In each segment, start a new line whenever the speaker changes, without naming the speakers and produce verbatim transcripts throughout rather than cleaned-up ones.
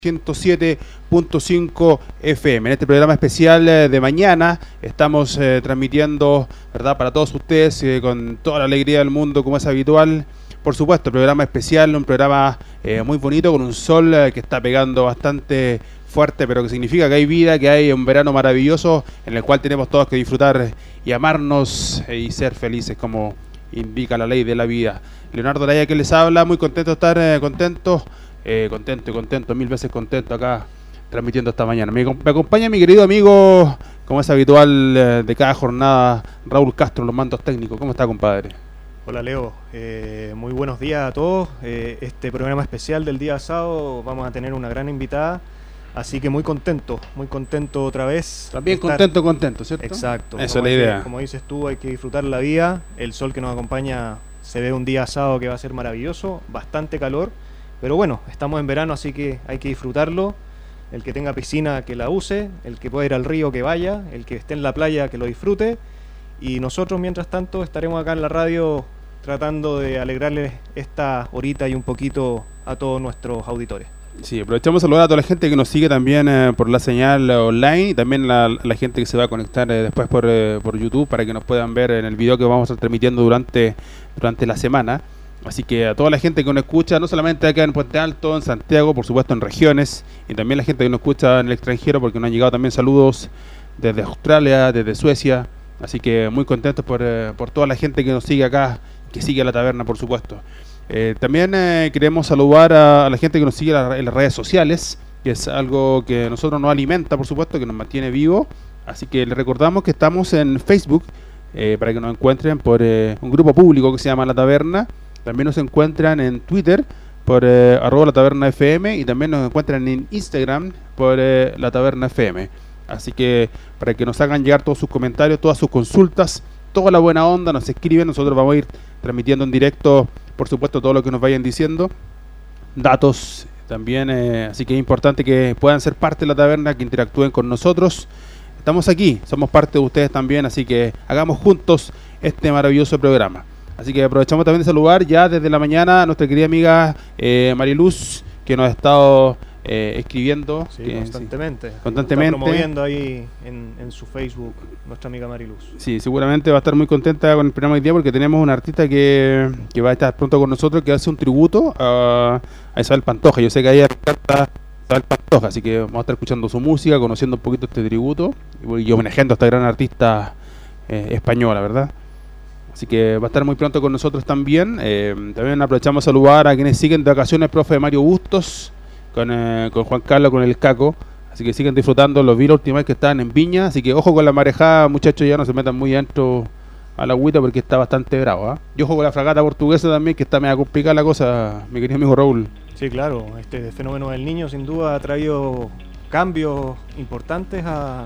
ciento siete punto cinco F M. En este programa especial de mañana estamos eh, transmitiendo, ¿verdad?, para todos ustedes eh, con toda la alegría del mundo, como es habitual. Por supuesto, programa especial, un programa eh, muy bonito, con un sol eh, que está pegando bastante fuerte, pero que significa que hay vida, que hay un verano maravilloso en el cual tenemos todos que disfrutar y amarnos eh, y ser felices, como indica la ley de la vida. Leonardo Araya, que les habla, muy contento de estar eh, contento. Eh, contento y contento, mil veces contento acá transmitiendo esta mañana. Me, me acompaña mi querido amigo, como es habitual eh, de cada jornada, Raúl Castro, los mandos técnicos. ¿Cómo está, compadre?
Hola, Leo, eh, muy buenos días a todos. Eh, este programa especial del día sábado vamos a tener una gran invitada, así que muy contento, muy contento otra vez.
También contento, contento, ¿cierto?
Exacto.
Esa es la idea.
Que, como dices tú, hay que disfrutar la vida. El sol que nos acompaña, se ve un día sábado que va a ser maravilloso, bastante calor. Pero bueno, estamos en verano, así que hay que disfrutarlo. El que tenga piscina, que la use. El que pueda ir al río, que vaya. El que esté en la playa, que lo disfrute. Y nosotros, mientras tanto, estaremos acá en la radio tratando de alegrarles esta horita y un poquito a todos nuestros auditores.
Sí, aprovechamos a saludar a toda la gente que nos sigue también eh, por la señal online, y también la, la gente que se va a conectar eh, después por, eh, por YouTube, para que nos puedan ver en el video que vamos a estar transmitiendo durante, durante la semana. Así que a toda la gente que nos escucha, no solamente acá en Puente Alto, en Santiago, por supuesto en regiones, y también la gente que nos escucha en el extranjero, porque nos han llegado también saludos desde Australia, desde Suecia. Así que muy contentos por, eh, por toda la gente que nos sigue acá, que sigue a la taberna, por supuesto. Eh, también eh, queremos saludar a, a la gente que nos sigue en las redes sociales, que es algo que a nosotros nos alimenta, por supuesto, que nos mantiene vivo. Así que les recordamos que estamos en Facebook, eh, para que nos encuentren por eh, un grupo público que se llama La Taberna. También nos encuentran en Twitter por eh, arroba la taberna F M, y también nos encuentran en Instagram por eh, la taberna F M. Así que para que nos hagan llegar todos sus comentarios, todas sus consultas, toda la buena onda, nos escriben. Nosotros vamos a ir transmitiendo en directo, por supuesto, todo lo que nos vayan diciendo, datos también, eh, así que es importante que puedan ser parte de la taberna, que interactúen con nosotros. Estamos aquí, somos parte de ustedes también, así que hagamos juntos este maravilloso programa. Así que aprovechamos también de saludar ya desde la mañana a nuestra querida amiga eh, Mariluz, que nos ha estado eh, escribiendo
sí,
que,
constantemente.
Sí, constantemente.
Está promoviendo ahí en, en su Facebook nuestra amiga Mariluz.
Sí, seguramente va a estar muy contenta con el programa hoy día, porque tenemos una artista que, que va a estar pronto con nosotros, que hace un tributo a, a Isabel Pantoja. Yo sé que a ella le encanta Isabel Pantoja, así que vamos a estar escuchando su música, conociendo un poquito este tributo y homenajeando a esta gran artista eh, española, ¿verdad? Así que va a estar muy pronto con nosotros también. Eh, también aprovechamos a saludar a quienes siguen de vacaciones, profe Mario Bustos, con, eh, con Juan Carlos, con el Caco. Así que siguen disfrutando. Los vi la última vez que estaban en Viña. Así que ojo con la marejada, muchachos, ya no se metan muy adentro a la agüita, porque está bastante bravo, ¿eh? Y ojo con la fragata portuguesa también, que está media complicada la cosa, mi querido amigo Raúl.
Sí, claro. Este fenómeno del Niño sin duda ha traído cambios importantes a...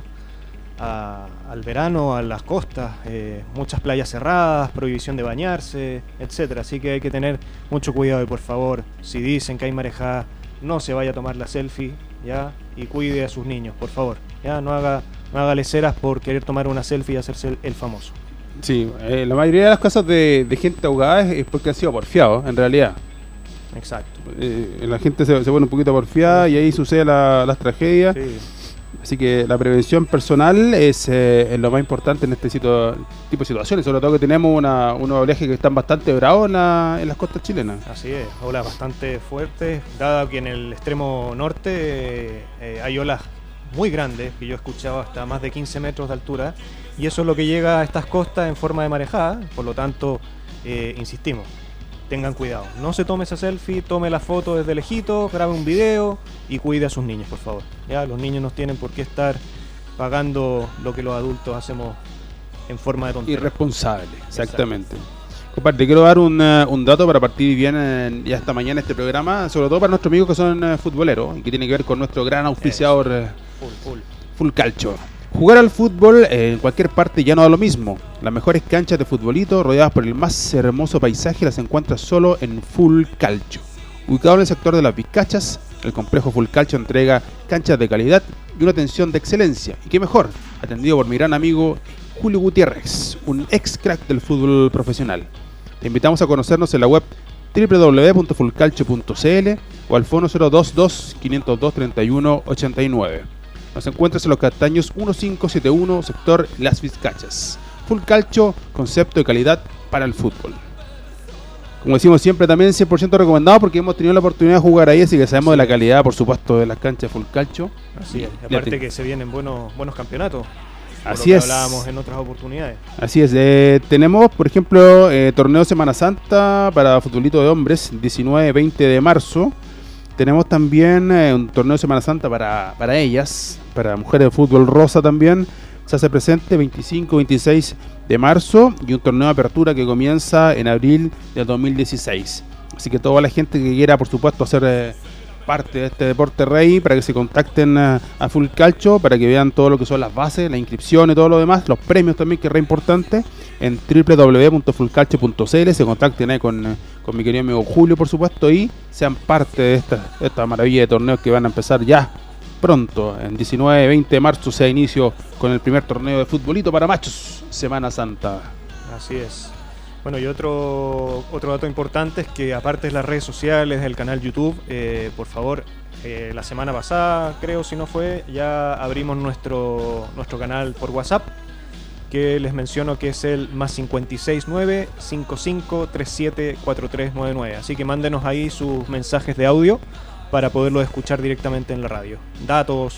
A, al verano, a las costas, eh, muchas playas cerradas, prohibición de bañarse, etcétera. Así que hay que tener mucho cuidado, y por favor, si dicen que hay marejada, no se vaya a tomar la selfie, ya, y cuide a sus niños, por favor, ya, no haga, no haga leceras por querer tomar una selfie y hacerse el, el famoso.
Sí, eh, la mayoría de las casos de, de gente ahogada es, es porque han sido porfiados, en realidad.
Exacto.
Eh, la gente se, se pone un poquito porfiada y ahí sucede la, las tragedias.
Sí.
Así que la prevención personal es, eh, es lo más importante en este sitio, tipo de situaciones, sobre todo que tenemos una, unos oleajes que están bastante bravos en, la, en las costas chilenas.
Así es, olas bastante fuertes, dado que en el extremo norte eh, hay olas muy grandes, que yo he escuchado hasta más de quince metros de altura, y eso es lo que llega a estas costas en forma de marejada. Por lo tanto, eh, insistimos, tengan cuidado, no se tome esa selfie, tome la foto desde lejito, grabe un video y cuide a sus niños, por favor. Ya, los niños no tienen por qué estar pagando lo que los adultos hacemos en forma de tontería.
Irresponsable, exactamente. Compadre, quiero dar un, uh, un dato para partir bien en, ya esta mañana este programa, sobre todo para nuestros amigos que son uh, futboleros, y que tiene que ver con nuestro gran auspiciador uh,
full, full.
Full Calcio. Jugar al fútbol eh, en cualquier parte ya no da lo mismo. Las mejores canchas de futbolito, rodeadas por el más hermoso paisaje, las encuentras solo en Full Calcio. Ubicado en el sector de las Vizcachas, el complejo Full Calcio entrega canchas de calidad y una atención de excelencia. Y qué mejor, atendido por mi gran amigo Julio Gutiérrez, un ex crack del fútbol profesional. Te invitamos a conocernos en la web doble u doble u doble u punto full calcio punto c l o al fono cero dos dos, quinientos dos, treinta y uno, ochenta y nueve. Nos encuentras en los Castaños mil quinientos setenta y uno, sector Las Vizcachas. Full Calcio, concepto de calidad para el fútbol. Como decimos siempre, también cien por ciento recomendado porque hemos tenido la oportunidad de jugar ahí, así que sabemos sí. de la calidad, por supuesto, de las canchas de Full Calcio.
Así es, y aparte que se vienen buenos buenos campeonatos.
Así es.
Hablábamos en otras oportunidades.
Así es. Eh, tenemos, por ejemplo, eh, torneo Semana Santa para futbolito de hombres, diecinueve veinte de marzo. Tenemos también eh, un torneo de Semana Santa para, para ellas, para mujeres de fútbol rosa también. Se hace presente veinticinco veintiséis de marzo y un torneo de apertura que comienza en abril del dos mil dieciséis. Así que toda la gente que quiera, por supuesto, hacer eh, parte de este deporte rey, para que se contacten a, a Full Calcio, para que vean todo lo que son las bases, la inscripción y todo lo demás, los premios también, que es re importante, en doble u doble u doble u punto full calcio punto c l. Se contacten ahí con, con mi querido amigo Julio, por supuesto, y sean parte de esta, de esta maravilla de torneos que van a empezar ya pronto. En diecinueve veinte de marzo se da inicio con el primer torneo de futbolito para machos, Semana Santa.
Así es. Bueno, y otro otro dato importante es que, aparte de las redes sociales, del canal YouTube, eh, por favor, eh, la semana pasada, creo, si no fue, ya abrimos nuestro nuestro canal por WhatsApp, que les menciono que es el más cinco seis nueve, cinco cinco tres siete, cuatro tres nueve nueve. Así que mándenos ahí sus mensajes de audio para poderlos escuchar directamente en la radio. Datos,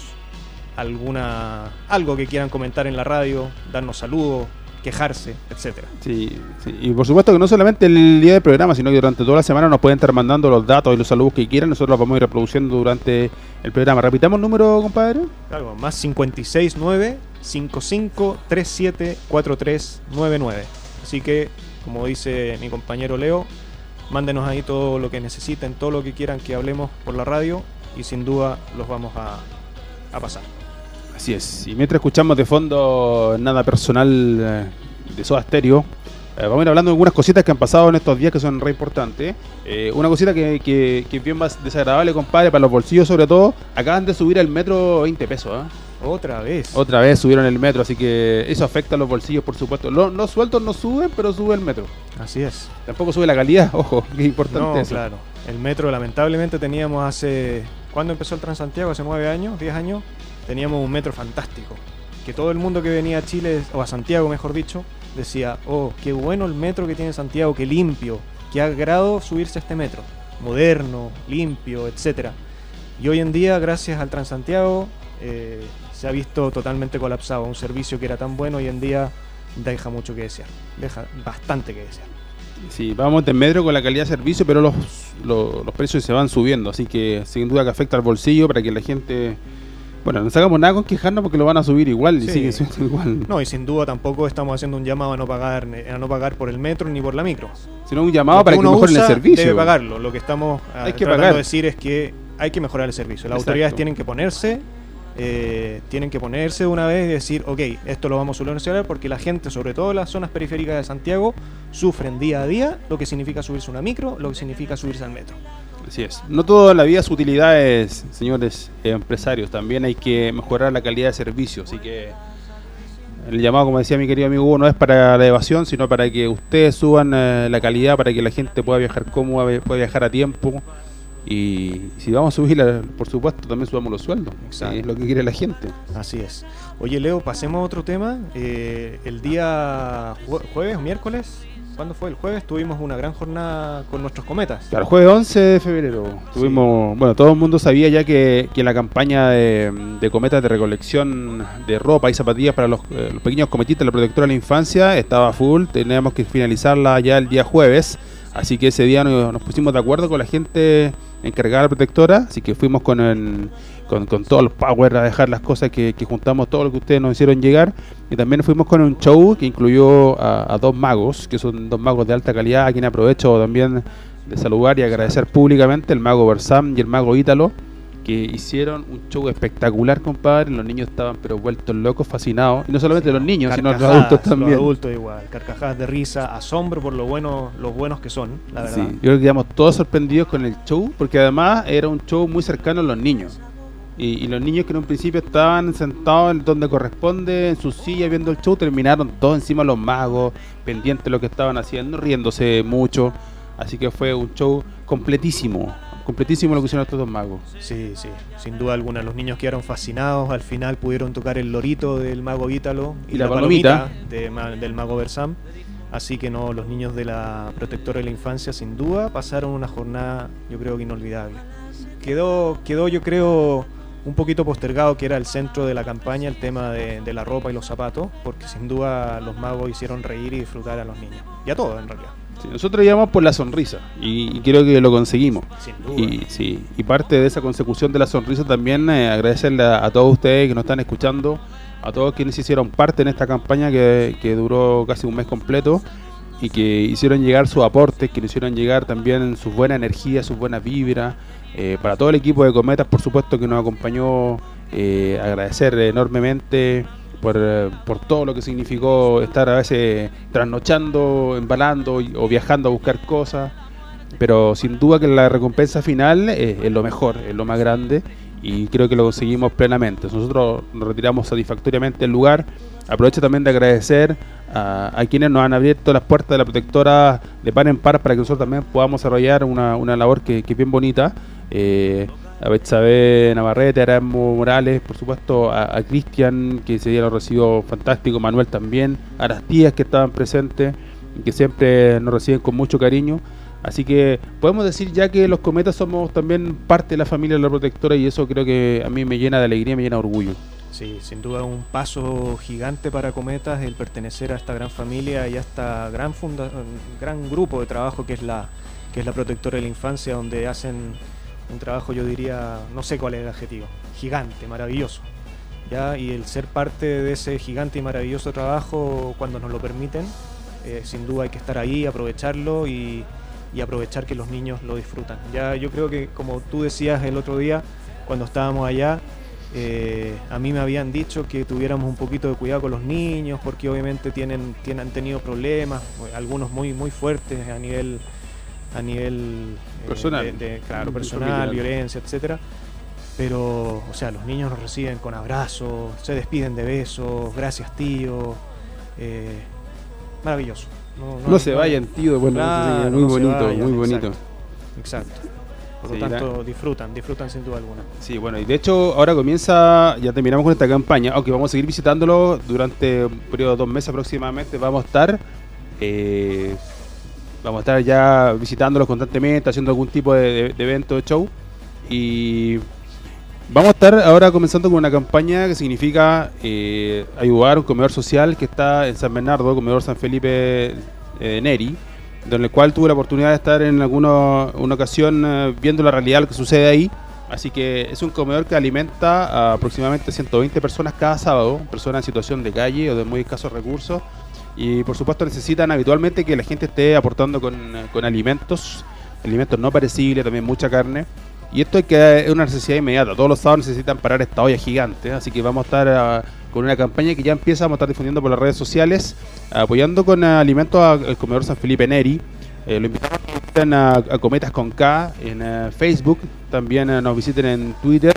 alguna algo que quieran comentar en la radio, darnos saludos, quejarse, etcétera.
Sí, sí, y por supuesto que no solamente el día del programa, sino que durante toda la semana nos pueden estar mandando los datos y los saludos que quieran. Nosotros los vamos a ir reproduciendo durante el programa. Repitamos el número, compadre.
Claro, más cinco seis nueve, cinco cinco tres siete, cuatro tres nueve nueve. Así que, como dice mi compañero Leo, mándenos ahí todo lo que necesiten, todo lo que quieran que hablemos por la radio, y sin duda los vamos a, a pasar.
Así es. Y mientras escuchamos de fondo Nada Personal eh, de Soda Stereo, eh, vamos a ir hablando de algunas cositas que han pasado en estos días que son re importantes. Eh, una cosita que, que, que es bien más desagradable, compadre, para los bolsillos sobre todo. Acaban de subir el metro veinte pesos, ¿eh?
Otra vez.
Otra vez subieron el metro, así que eso afecta a los bolsillos, por supuesto. Los, los sueldos no suben, pero sube el metro.
Así es.
Tampoco sube la calidad, ojo, que es importante
no,
eso.
Claro. El metro, lamentablemente, teníamos hace... ¿Cuándo empezó el Transantiago? Hace nueve años, diez años. Teníamos un metro fantástico. Que todo el mundo que venía a Chile, o a Santiago mejor dicho, decía: oh, qué bueno el metro que tiene Santiago, qué limpio, qué agrado subirse a este metro. Moderno, limpio, etcétera. Y hoy en día, gracias al Transantiago, eh, se ha visto totalmente colapsado. Un servicio que era tan bueno, hoy en día deja mucho que desear. Deja bastante que desear.
Sí, vamos de metro con la calidad de servicio, pero los, los, los precios se van subiendo. Así que sin duda que afecta al bolsillo, para que la gente... Bueno, no sacamos nada con quejarnos porque lo van a subir igual, sí. Y siguen subiendo igual.
No, y sin duda tampoco estamos haciendo un llamado a no pagar a no pagar por el metro ni por la micro.
Sino un llamado para que mejoren el servicio.
Debe pagarlo. Lo que estamos
hay que
tratando
pagar.
de decir es que hay que mejorar el servicio. Las
Exacto.
autoridades tienen que ponerse, eh, tienen que ponerse de una vez y decir: ok, esto lo vamos a solucionar, porque la gente, sobre todo en las zonas periféricas de Santiago, sufren día a día lo que significa subirse a una micro, lo que significa subirse al metro.
Así es. No toda la vida es utilidades, señores eh, empresarios. También hay que mejorar la calidad de servicio. Así que el llamado, como decía mi querido amigo Hugo, no es para la evasión, sino para que ustedes suban eh, la calidad, para que la gente pueda viajar cómoda, pueda viajar a tiempo. Y si vamos a subir, por supuesto, también subamos los sueldos. Exacto. Es lo que quiere la gente.
Así es. Oye, Leo, pasemos a otro tema. Eh, el día jue- jueves o miércoles... ¿Cuándo fue? El jueves tuvimos una gran jornada con nuestros cometas.
Claro, el jueves once de febrero tuvimos, sí. Bueno, todo el mundo sabía ya que, que la campaña de, de cometas de recolección de ropa y zapatillas para los, eh, los pequeños cometitas, la protectora de la infancia, estaba full. Teníamos que finalizarla ya el día jueves, así que ese día nos, nos pusimos de acuerdo con la gente encargada de la protectora, así que fuimos con el... Con, con todos los power a dejar las cosas que, que juntamos, todo lo que ustedes nos hicieron llegar. Y también fuimos con un show que incluyó a, a dos magos, que son dos magos de alta calidad, a quien aprovecho también de saludar y agradecer públicamente: el mago Bersam y el mago Ítalo, que hicieron un show espectacular, compadre. Los niños estaban pero vueltos locos, fascinados. Y no solamente sí, los niños, sino los adultos también.
Los adultos igual, carcajadas de risa, asombro por lo bueno, los buenos que son, la verdad.
Sí, yo creo que quedamos todos sorprendidos con el show, porque además era un show muy cercano a los niños. Y, y los niños que en un principio estaban sentados en donde corresponde, en sus sillas viendo el show, terminaron todos encima de los magos, pendientes de lo que estaban haciendo, riéndose mucho. así que fue un show completísimo, completísimo lo que hicieron estos dos magos.
Sí, sí, sin duda alguna. Los niños quedaron fascinados, al final pudieron tocar el lorito del mago Ítalo y,
y la,
la
palomita,
palomita de, del mago Bersam. Así que no, los niños de la Protectora de la Infancia sin duda pasaron una jornada, yo creo que inolvidable. Quedó, quedó yo creo, un poquito postergado, que era el centro de la campaña, el tema de, de la ropa y los zapatos, porque sin duda los magos hicieron reír y disfrutar a los niños, y a todos en realidad.
Sí, nosotros íbamos por la sonrisa y, y creo que lo conseguimos.
Sin duda.
Y, sí, y parte de esa consecución de la sonrisa también eh, agradecerle a, a todos ustedes que nos están escuchando, a todos quienes hicieron parte en esta campaña que, que duró casi un mes completo y que hicieron llegar sus aportes, que hicieron llegar también sus buenas energías, sus buenas vibras. Eh, para todo el equipo de Cometas, por supuesto, que nos acompañó, eh, agradecer enormemente por, por todo lo que significó estar a veces trasnochando, embalando o viajando a buscar cosas, pero sin duda que la recompensa final es, es lo mejor, es lo más grande, y creo que lo conseguimos plenamente. Nosotros nos retiramos satisfactoriamente del lugar. Aprovecho también de agradecer a, a quienes nos han abierto las puertas de la Protectora de par en par para que nosotros también podamos desarrollar una, una labor que, que es bien bonita. Eh, a Betsabe Navarrete, a Erasmo Morales, por supuesto, a, a Cristian, que ese día lo recibió fantástico, Manuel también, a las tías que estaban presentes, que siempre nos reciben con mucho cariño. Así que podemos decir ya que los Cometas somos también parte de la familia de la Protectora, y eso creo que a mí me llena de alegría, me llena de orgullo.
Sí, sin duda un paso gigante para Cometas el pertenecer a esta gran familia y a esta gran funda gran grupo de trabajo que es la que es la Protectora de la Infancia, donde hacen un trabajo, yo diría, no sé cuál es el adjetivo, gigante, maravilloso, ¿ya? Y el ser parte de ese gigante y maravilloso trabajo, cuando nos lo permiten, eh, sin duda hay que estar ahí, aprovecharlo y, y aprovechar que los niños lo disfrutan. Ya yo creo que, como tú decías el otro día, cuando estábamos allá, eh, a mí me habían dicho que tuviéramos un poquito de cuidado con los niños, porque obviamente tienen, tienen han tenido problemas, algunos muy, muy fuertes a nivel... a nivel
personal,
eh, de, de, claro, personal, violencia, etcétera. Pero, o sea, los niños los reciben con abrazos, se despiden de besos, gracias tío, eh, maravilloso.
No, no, no se no, vayan tío, bueno, claro, muy no bonito, vayan, muy bonito.
Exacto. exacto. Por sí, lo tanto, la... disfrutan, disfrutan sin duda alguna.
Sí, bueno, y de hecho ahora comienza, ya terminamos con esta campaña, aunque vamos a seguir visitándolo durante un periodo de dos meses aproximadamente. Vamos a estar... Eh, Vamos a estar ya visitándolos constantemente, haciendo algún tipo de, de, de evento, de show. Y vamos a estar ahora comenzando con una campaña que significa eh, ayudar a un comedor social que está en San Bernardo, comedor San Felipe eh, Neri, en el cual tuve la oportunidad de estar en alguna una ocasión eh, viendo la realidad de lo que sucede ahí. Así que es un comedor que alimenta a aproximadamente ciento veinte personas cada sábado, personas en situación de calle o de muy escasos recursos. Y por supuesto necesitan habitualmente que la gente esté aportando con, con alimentos, alimentos no perecibles, también mucha carne. Y esto es que es una necesidad inmediata. Todos los sábados necesitan parar esta olla gigante. Así que vamos a estar uh, con una campaña que ya empieza, vamos a estar difundiendo por las redes sociales, apoyando con uh, alimentos al comedor San Felipe Neri. Eh, lo invitamos a que visiten a, a Cometas con K en uh, Facebook. También uh, nos visiten en Twitter.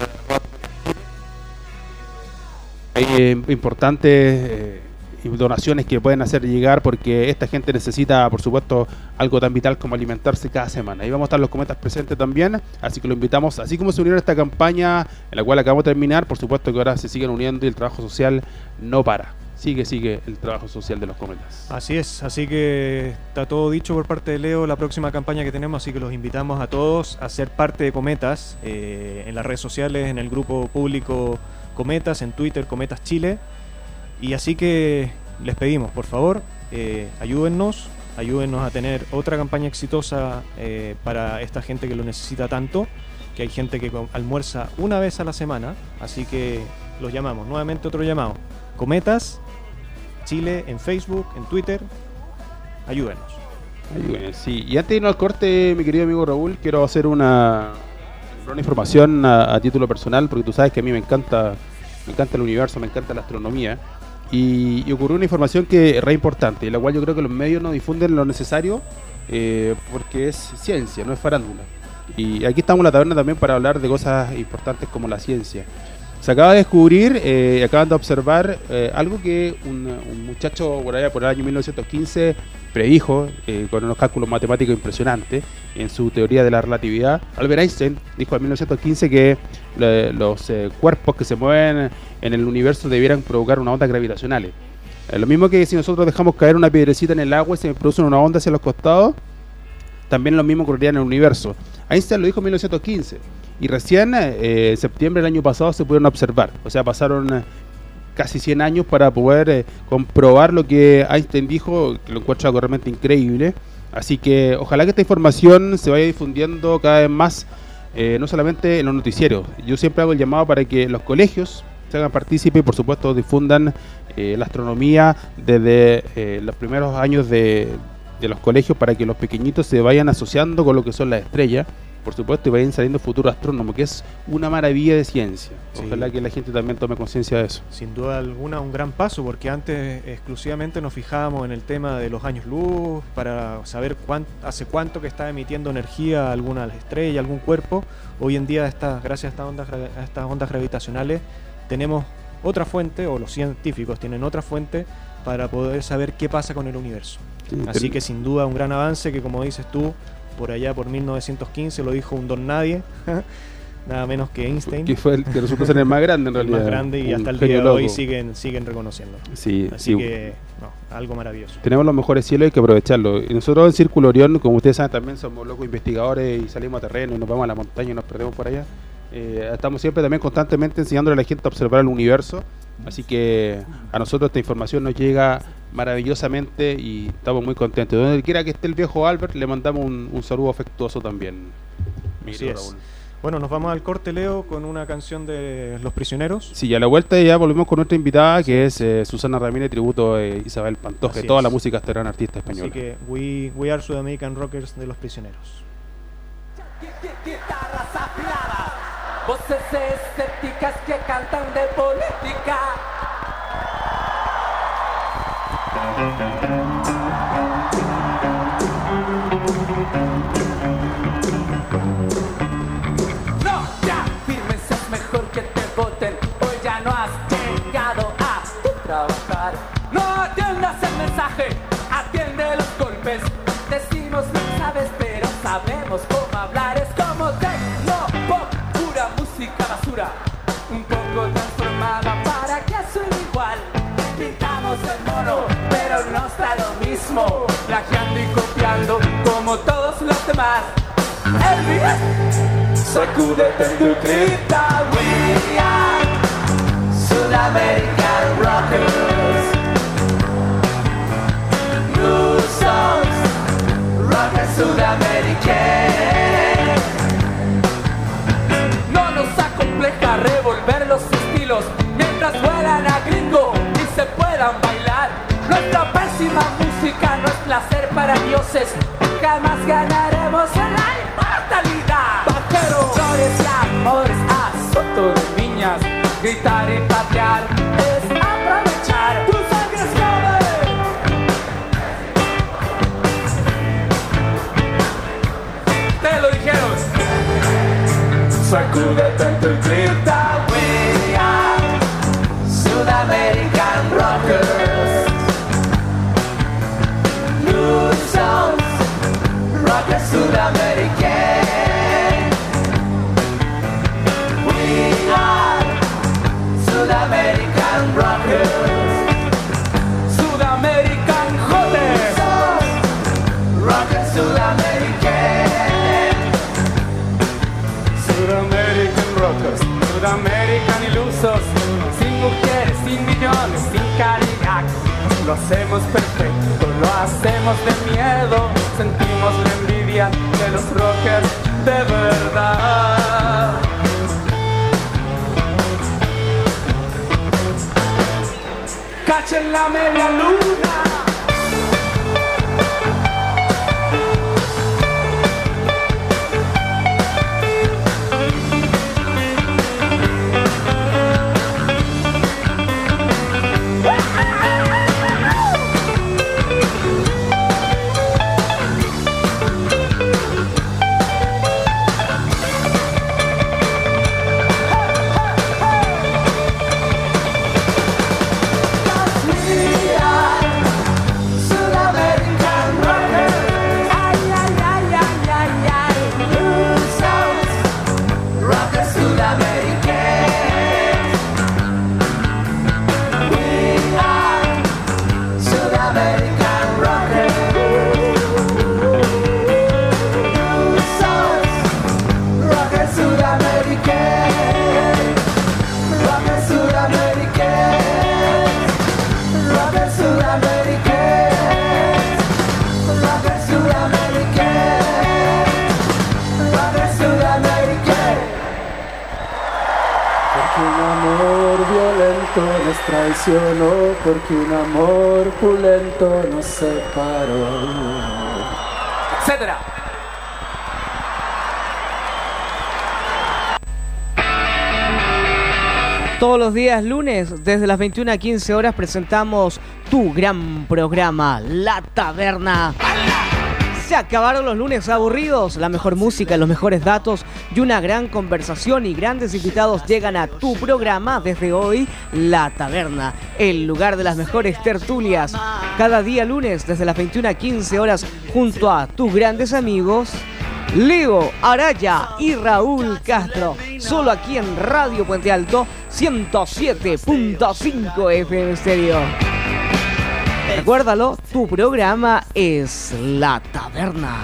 Hay eh, importantes... Eh, donaciones que pueden hacer llegar, porque esta gente necesita, por supuesto, algo tan vital como alimentarse cada semana. Ahí vamos a estar los Cometas presentes también, así que lo invitamos, así como se unieron a esta campaña en la cual acabamos de terminar, por supuesto que ahora se siguen uniendo y el trabajo social no para. Sigue, sigue el trabajo social de los Cometas.
Así es, así que está todo dicho por parte de Leo, la próxima campaña que tenemos, así que los invitamos a todos a ser parte de Cometas, eh, en las redes sociales, en el grupo público Cometas, en Twitter, Cometas Chile. Y así que les pedimos, por favor, eh, ayúdennos, ayúdennos a tener otra campaña exitosa eh, para esta gente que lo necesita tanto, que hay gente que almuerza una vez a la semana, así que los llamamos, nuevamente otro llamado, Cometas Chile en Facebook, en Twitter, ayúdennos.
Ayúdennos, sí. Y antes de irnos al corte, mi querido amigo Raúl, quiero hacer una, una información a, a título personal, porque tú sabes que a mí me encanta, me encanta el universo, me encanta la astronomía. Y, y ocurrió una información que es re importante, y la cual yo creo que los medios no difunden lo necesario, eh, porque es ciencia, no es farándula. Y aquí estamos en la taberna también para hablar de cosas importantes como la ciencia. Se acaba de descubrir, eh, acaban de observar eh, algo que un, un muchacho por allá por el año mil novecientos quince predijo eh, con unos cálculos matemáticos impresionantes en su teoría de la relatividad. Albert Einstein dijo en mil novecientos quince que le, los eh, cuerpos que se mueven en el universo debieran provocar unas ondas gravitacionales. Eh, lo mismo que si nosotros dejamos caer una piedrecita en el agua y se produce una onda hacia los costados, también lo mismo ocurriría en el universo. Einstein lo dijo en mil novecientos quince y recién eh, en septiembre del año pasado se pudieron observar. O sea, pasaron eh, casi cien años para poder eh, comprobar lo que Einstein dijo, que lo encuentro realmente increíble. Así que ojalá que esta información se vaya difundiendo cada vez más, eh, no solamente en los noticieros. Yo siempre hago el llamado para que los colegios se hagan partícipes y por supuesto difundan eh, la astronomía desde eh, los primeros años de, de los colegios, para que los pequeñitos se vayan asociando con lo que son las estrellas, por supuesto, y vayan saliendo futuros astrónomos, que es una maravilla de ciencia. Ojalá sí, que la gente también tome conciencia de eso.
Sin duda alguna, un gran paso, porque antes exclusivamente nos fijábamos en el tema de los años luz, para saber cuánto, hace cuánto que está emitiendo energía alguna estrella, algún cuerpo. Hoy en día, esta, gracias a estas ondas, a estas ondas gravitacionales, tenemos otra fuente, o los científicos tienen otra fuente, para poder saber qué pasa con el universo. Sí, así que sin duda un gran avance que, como dices tú, por allá por mil novecientos quince lo dijo un don nadie, nada menos que Einstein.
Que fue el que resultó ser el más grande en realidad.
El más grande, y hasta el día de hoy siguen, siguen reconociendo.
Sí,
Así
sí.
que, no, algo maravilloso.
Tenemos los mejores cielos y hay que aprovecharlo. Y nosotros en Círculo Orión, como ustedes saben, también somos locos investigadores y salimos a terreno y nos vamos a la montaña y nos perdemos por allá. Eh, estamos siempre también constantemente enseñándole a la gente a observar el universo. Así que a nosotros esta información nos llega maravillosamente y estamos muy contentos. Donde quiera que esté el viejo Albert, le mandamos un, un saludo afectuoso también.
Así es. Bueno, nos vamos al corte, Leo, con una canción de Los Prisioneros.
Sí, y a la vuelta ya volvemos con nuestra invitada, que es eh, Susana Ramírez, tributo a eh, Isabel Pantoja, toda la música esta gran artista española.
Así que we, we are Sudamerican Rockers de Los Prisioneros.
Voces escépticas que cantan de política. No, ya, fírmense, es mejor que te voten. Hoy ya no has llegado a trabajar. No atiendas el mensaje, atiende los golpes. Decimos no sabes, pero sabemos cómo hablar. Es como techno pop, pura música basura, un poco transformada para que suene igual. Pintamos el mono, pero no está lo mismo, plagiando y copiando como todos los demás. Elvis, sacúdete tu cripta. We are Sudamerican Rockers. New songs, rockers Sudamerican. No nos acompleja revolver los estilos mientras vuelan a gringo y se puedan bailar. Nuestra pésima música no es placer para dioses, jamás ganaremos en la inmortalidad. Vaqueros, flores y amores, azoto de niñas, gritar y patear es aprovechar. Tu sangre es joven. Te lo dijeron. Sacúdete en tu cripta. We are Sudamerican Rockers. New songs, rockers Sudamerican. We are Sudamerican Rockers. Sudamerican Joder. Rockers Sudamerican.
Sudamerican Rockers,
Sudamerican ilusos, sin mujeres, sin millones, sin caridad. Lo hacemos perfecto, lo hacemos de miedo, sentimos la envidia de los rockers de verdad. Cachen la media luna. Porque un amor violento nos traicionó, porque un amor pulento nos separó, etcétera.
Todos los días lunes, desde las veintiuna a quince horas, presentamos tu gran programa, La Taberna. Se acabaron los lunes aburridos, la mejor música, los mejores datos y una gran conversación y grandes invitados llegan a tu programa desde hoy, La Taberna, el lugar de las mejores tertulias. Cada día lunes, desde las veintiuna a quince horas, junto a tus grandes amigos Leo Araya y Raúl Castro, solo aquí en Radio Puente Alto, ciento siete punto cinco F M Stereo. Recuérdalo, tu programa es La Taberna.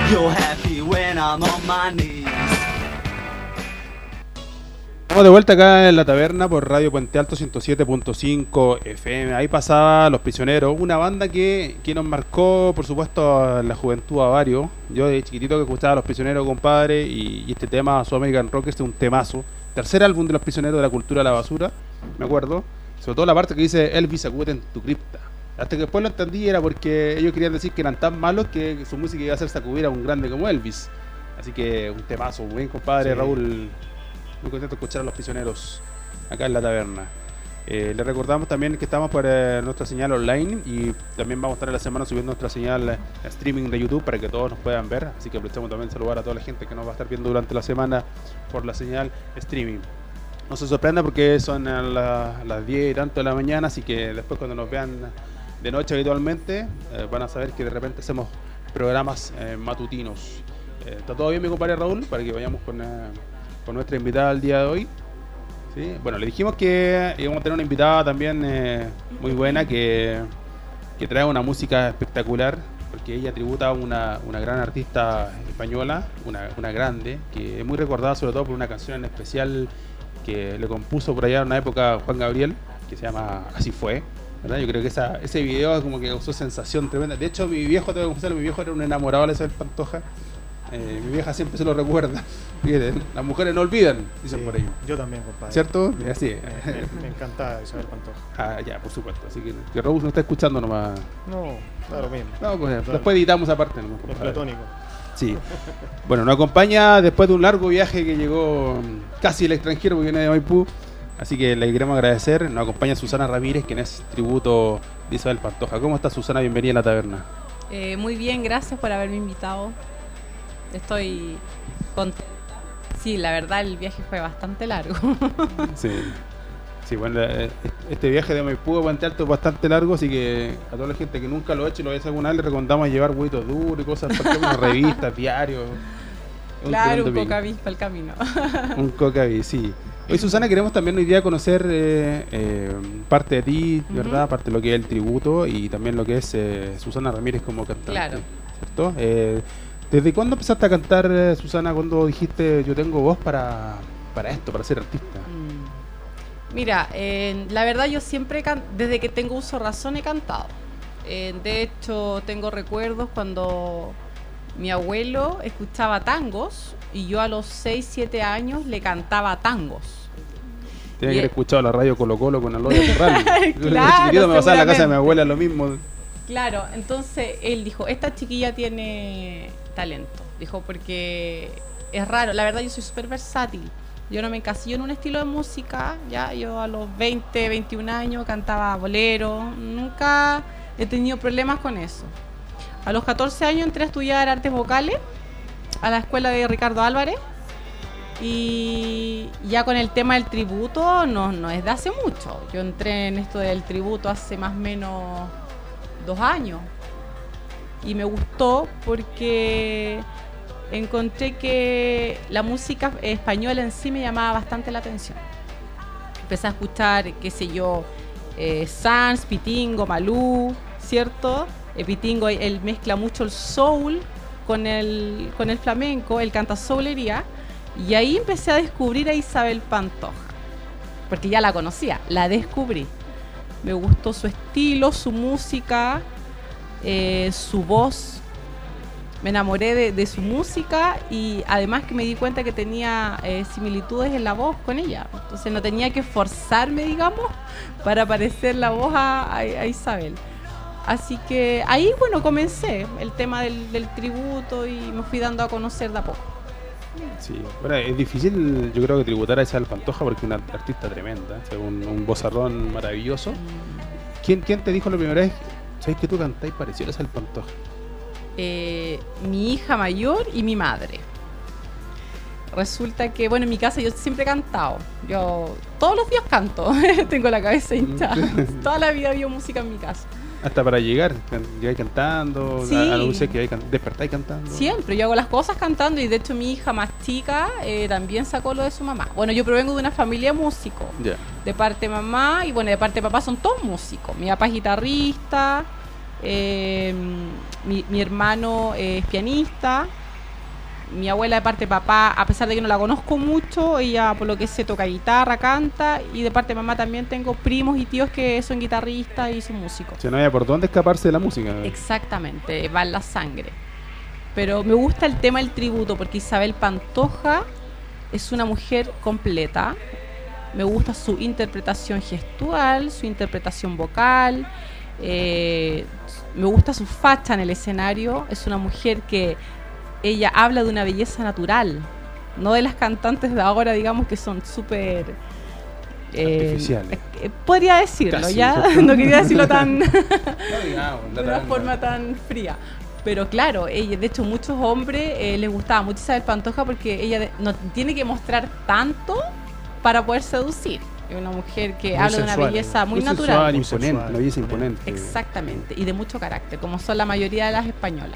Estamos de vuelta acá en La Taberna por Radio Puente Alto ciento siete punto cinco F M. Ahí pasaba Los Prisioneros, una banda que, que nos marcó, por supuesto, en la juventud a varios. Yo de chiquitito que escuchaba Los Prisioneros, compadre, y, y este tema, Su American Rock, este es un temazo. Tercer álbum de Los Prisioneros, de la cultura de la basura, me acuerdo. Sobre todo la parte que dice Elvis, acúdete en tu cripta. Hasta que después lo entendí, era porque ellos querían decir que eran tan malos que su música iba a hacer sacudir a un grande como Elvis. Así que un temazo, muy bien, compadre, sí. Raúl. Muy contento de escuchar a Los Prisioneros acá en La Taberna. Eh, les recordamos también que estamos por eh, nuestra señal online y también vamos a estar en la semana subiendo nuestra señal eh, streaming de YouTube para que todos nos puedan ver. Así que aprovechamos también de saludar a toda la gente que nos va a estar viendo durante la semana por la señal streaming. No se sorprenda porque son a, la, a las diez y tanto de la mañana, así que después cuando nos vean de noche habitualmente eh, van a saber que de repente hacemos programas eh, matutinos. Eh, ¿Está todo bien, mi compadre Raúl? Para que vayamos con... Eh, con nuestra invitada al día de hoy. ¿Sí? Bueno, le dijimos que íbamos a tener una invitada también eh, muy buena que, que trae una música espectacular, porque ella tributa a una, una gran artista española, una, una grande, que es muy recordada sobre todo por una canción en especial que le compuso por allá en una época Juan Gabriel, que se llama Así Fue, ¿verdad? Yo creo que esa, ese video como que causó sensación tremenda. De hecho, mi viejo, tengo que confesar, mi viejo era un enamorado de Isabel Pantoja. Eh, mi vieja siempre se lo recuerda. Fíjate, las mujeres no olvidan, dicen sí, por ahí.
Yo también, compadre.
¿Cierto? Así
es. Me, me, me encanta Isabel Pantoja.
Ah, ya, por supuesto. Así que, que Raúl no está escuchando nomás.
No, claro mismo.
No, pues claro. Después editamos aparte nomás.
Es platónico.
Sí. Bueno, nos acompaña después de un largo viaje que llegó casi al extranjero porque viene de Maipú. Así que le queremos agradecer. Nos acompaña Susana Ramírez, quien es tributo de Isabel Pantoja. ¿Cómo estás, Susana? Bienvenida a La Taberna.
Eh, muy bien, gracias por haberme invitado. Estoy contenta. Sí, la verdad el viaje fue bastante largo.
Sí, sí, bueno, este viaje de Maipú a Puente Alto es bastante largo, así que a toda la gente que nunca lo ha hecho y lo haya alguna vez, le recomendamos llevar huevitos duros y cosas, para una revistas, diarios.
Claro, un cocaví para el camino.
Un cocaví, sí. Hoy, Susana, queremos también hoy día conocer eh, eh, parte de ti, ¿verdad? Uh-huh. Parte de lo que es el tributo y también lo que es eh, Susana Ramírez como cantante.
Claro.
¿Cierto? Eh, ¿Desde cuándo empezaste a cantar, Susana, cuando dijiste yo tengo voz para, para esto, para ser artista?
Mm. Mira, eh, la verdad yo siempre, can- desde que tengo uso de razón he cantado. Eh, de hecho, tengo recuerdos cuando mi abuelo escuchaba tangos y yo a los seis, siete años le cantaba tangos.
Tiene que haber escuchado la radio Colo Colo con Alodia Ferrari.
Claro,
chiquitito me pasaba en la casa de mi abuela lo mismo.
Claro, entonces él dijo, esta chiquilla tiene talento, dijo, porque es raro, la verdad yo soy súper versátil, yo no me encasillo en un estilo de música, ya yo a los veinte, veintiún años cantaba bolero, nunca he tenido problemas con eso. A los catorce años entré a estudiar artes vocales a la escuela de Ricardo Álvarez y ya con el tema del tributo no, no es de hace mucho, yo entré en esto del tributo hace más o menos dos años y me gustó porque encontré que la música española en sí me llamaba bastante la atención. Empecé a escuchar, qué sé yo, eh, Sanz, Pitingo, Malú, ¿cierto? Eh, Pitingo, él mezcla mucho el soul con el, con el flamenco, él canta soulería, y ahí empecé a descubrir a Isabel Pantoja, porque ya la conocía, la descubrí. Me gustó su estilo, su música, eh, su voz, me enamoré de, de su música y además que me di cuenta que tenía eh, similitudes en la voz con ella. Entonces no tenía que forzarme, digamos, para parecer la voz a, a, a Isabel. Así que ahí, bueno, comencé el tema del, del tributo y me fui dando a conocer de a poco.
Sí, bueno, es difícil, yo creo que tributar a Isabel Pantoja porque es una artista tremenda, o sea, un, un vozarrón maravilloso. ¿Quién, ¿Quién te dijo la primera vez? ¿Sabes que tú cantáis parecido a Isabel Pantoja?
Eh, mi hija mayor y mi madre. Resulta que, bueno, en mi casa yo siempre he cantado. Yo todos los días canto. Tengo la cabeza hinchada. Toda la vida había música en mi casa.
Hasta para llegar, llegáis cantando,
Sí.
anuncias que can, despertáis cantando.
Siempre, yo hago las cosas cantando y de hecho mi hija más chica eh, también sacó lo de su mamá. Bueno, yo provengo de una familia de músicos.
Ya.
De parte de mamá y bueno, de parte de papá son todos músicos. Mi papá es guitarrista, eh, mi, mi hermano es pianista, mi abuela de parte de papá, a pesar de que no la conozco mucho, ella por lo que sé toca guitarra, canta, y de parte de mamá también tengo primos y tíos que son guitarristas y son músicos.
O sea, no había por dónde escaparse de la música.
Exactamente, va en la sangre. Pero me gusta el tema del tributo porque Isabel Pantoja es una mujer completa. Me gusta su interpretación gestual, su interpretación vocal, eh, me gusta su facha en el escenario. Es una mujer que ella habla de una belleza natural, no de las cantantes de ahora, digamos, que son súper eh,
artificiales.
eh, podría decirlo,
Casi,
ya
¿cierto?
no quería decirlo tan
No, digamos,
de una
la-
forma tan fría. Pero claro, ella, de hecho muchos hombres eh, les gustaba mucho Isabel Pantoja porque ella de- no tiene que mostrar tanto para poder seducir. Es una mujer que
Muy
habla de una
sensual,
belleza muy,
muy
natural.
sensual,
Muy
imponente,
sensual,
una belleza
imponente.
imponente.
Exactamente, y de mucho carácter, como son la mayoría de las españolas.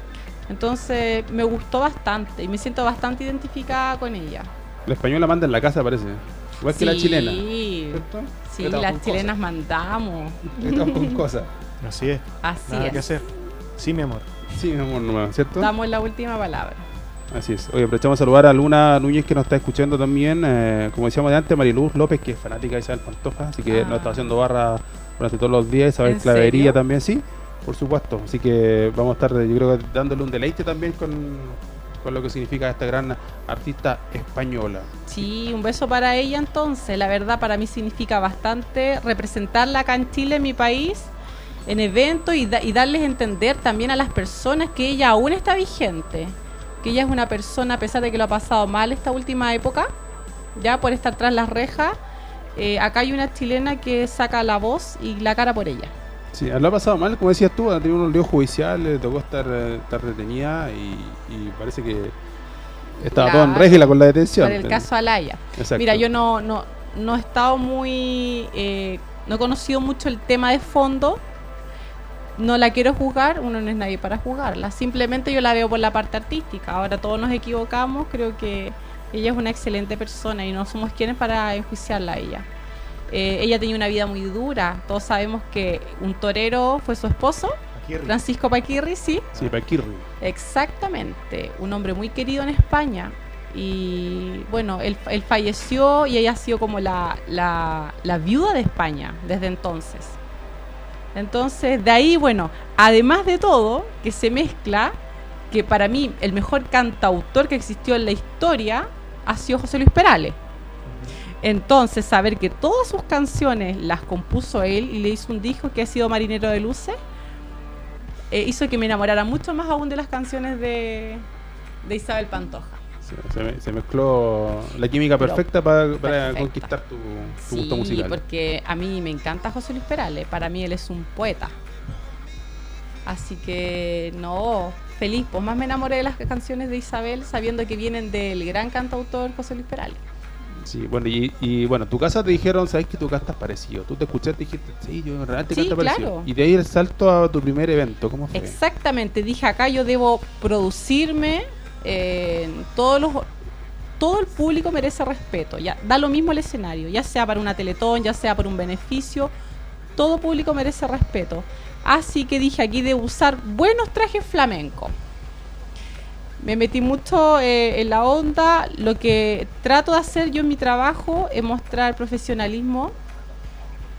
Entonces me gustó bastante y me siento bastante identificada con ella.
La española manda en la casa, parece. Igual que la chilena.
Sí,
¿Cierto?
sí,
Estamos
las
con
chilenas mandamos.
cosas. Estamos con cosas.
Así es.
Así
Nada que
es.
hacer. Sí, mi amor.
Sí, mi amor, nomás, ¿cierto?
Damos la última palabra.
Así es. Oye, aprovechamos a saludar a Luna Núñez que nos está escuchando también. Eh, como decíamos de antes, Mariluz López, que es fanática de Isabel Pantoja, así que
Ah.
nos está haciendo barra durante todos los días. Isabel
¿En
Clavería
serio?
también, sí, por supuesto. Así que vamos a estar, yo creo que dándole un deleite también con, con lo que significa esta gran artista española.
Sí, un beso para ella entonces. La verdad para mí significa bastante representarla acá en Chile, en mi país, en eventos y, da- y darles a entender también a las personas que ella aún está vigente. Que ella es una persona, a pesar de que lo ha pasado mal esta última época, ya por estar tras las rejas, eh, acá hay una chilena que saca la voz y la cara por ella.
Sí, lo ha pasado mal, como decías tú, ha tenido unos líos judiciales, le tocó estar, eh, estar retenida y, y parece que estaba todo en
Claro,
regla con la detención.
Por el caso Alaya.
Exacto.
Mira, yo no, no, no he estado muy... eh, no he conocido mucho el tema de fondo. No la quiero juzgar, uno no es nadie para juzgarla. Simplemente yo la veo por la parte artística. Ahora todos nos equivocamos, creo que ella es una excelente persona y no somos quienes para enjuiciarla a ella. Eh, ella tenía una vida muy dura. Todos sabemos que un torero fue su esposo,
Aquí arriba.
Francisco Paquirri, sí.
Sí, Paquirri.
Exactamente, un hombre muy querido en España y bueno, él, él falleció y ella ha sido como la, la, la viuda de España desde entonces. Entonces, de ahí, bueno, además de todo, que se mezcla, que para mí el mejor cantautor que existió en la historia ha sido José Luis Perales. Entonces, saber que todas sus canciones las compuso él y le hizo un disco que ha sido Marinero de Luces, eh, hizo que me enamorara mucho más aún de las canciones de, de Isabel Pantoja.
Sí, se, me- se mezcló la química
Pero
perfecta para, para
perfecta.
conquistar tu, tu
Sí,
gusto musical.
porque a mí me encanta José Luis Perales, para mí él es un poeta. Así que, no, feliz, pues más me enamoré de las canciones de Isabel sabiendo que vienen del gran cantautor José Luis Perales.
Sí, bueno, y, y bueno, tu casa te dijeron, ¿sabes que tu cantas parecido? Tú te escuchaste y dijiste, sí, yo realmente
Sí,
canto parecido.
claro.
Y de ahí el salto a tu primer evento, ¿cómo fue?
Exactamente, dije acá yo debo producirme, eh, todos los, todo el público merece respeto, ya da lo mismo el escenario, ya sea para una Teletón, ya sea por un beneficio, todo público merece respeto. Así que dije aquí debo usar buenos trajes flamencos. Me metí mucho eh, en la onda. Lo que trato de hacer yo en mi trabajo es mostrar profesionalismo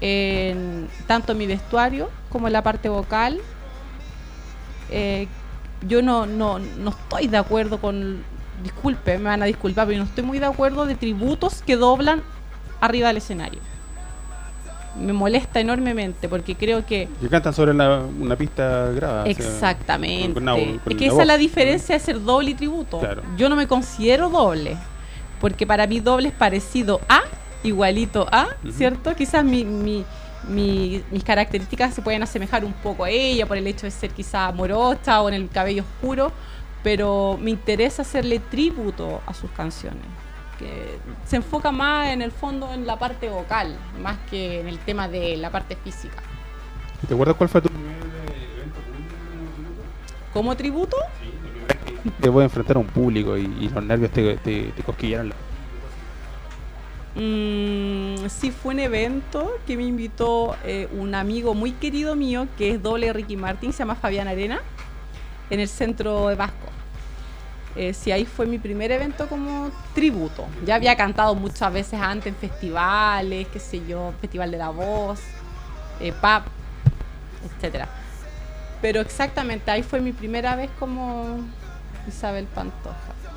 en, tanto en mi vestuario como en la parte vocal. Eh, yo no, no, no estoy de acuerdo con, disculpe, me van a disculpar, pero no estoy muy de acuerdo de tributos que doblan arriba del escenario. Me molesta enormemente porque creo que...
Que cantan sobre la, una pista grabada.
Exactamente.
O sea, con una- con
es que
la
esa
voz.
es la diferencia de ser doble y tributo.
Claro.
Yo no me considero doble, porque para mí doble es parecido a, igualito a,
Ujú.
¿cierto? Quizás mi, mi, mi- mis características se pueden asemejar un poco a ella por el hecho de ser quizá morocha o en el cabello oscuro, pero me interesa hacerle tributo a sus canciones, que se enfoca más en el fondo en la parte vocal, más que en el tema de la parte física.
¿Te acuerdas cuál fue tu primer evento público?
Como tributo,
Te voy a enfrentar a un público y, y los nervios te, te, te cosquillaron. la-
Mm, sí, fue un evento que me invitó eh, un amigo muy querido mío, que es doble Ricky Martin, se llama Fabián Arena, en el centro de Vasco. Eh, sí, ahí fue mi primer evento como tributo. Ya había cantado muchas veces antes en festivales, qué sé yo, Festival de la Voz, eh, P A P, etcétera. Pero exactamente, ahí fue mi primera vez como Isabel Pantoja.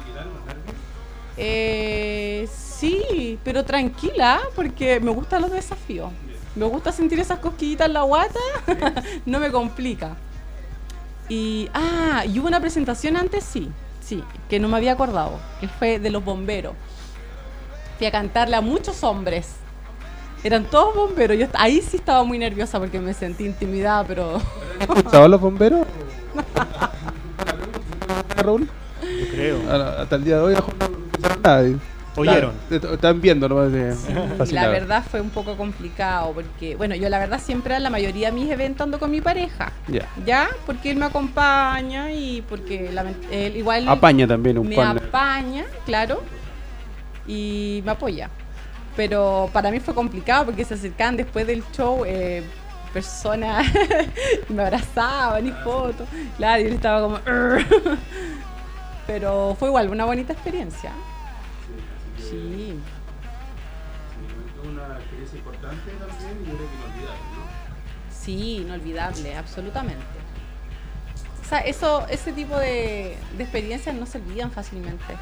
Eh, sí, pero tranquila, porque me gustan los desafíos. Me gusta sentir esas cosquillitas en la guata, no me complica. Y, ah, y hubo una presentación antes, sí, sí, que no me había acordado, que fue de los bomberos. Fui a cantarle a muchos hombres. Eran todos bomberos. Yo ahí sí estaba muy nerviosa porque me sentí intimidada, pero...
¿Estaban los bomberos? Raúl?
Yo creo.
A- Hasta el día de hoy no escucharon nada.
Oyeron.
Está- Están viendo nomás. de-
Sí, la
fascinado.
verdad fue un poco complicado porque, bueno, yo la verdad siempre en la mayoría de mis eventos ando con mi pareja,
Ya.
¿ya? Porque él me acompaña y porque la- él igual
Apaña también un
me
pan.
apaña, claro, y me apoya. Pero para mí fue complicado porque se acercaban después del show eh, personas y me abrazaban y fotos. Claro, y él estaba como... "Arr". Pero fue igual, una bonita experiencia. Sí.
Una experiencia importante también y yo creo que inolvidable, ¿no?
Sí, inolvidable, absolutamente. O sea, eso, ese tipo de, de experiencias no se olvidan fácilmente.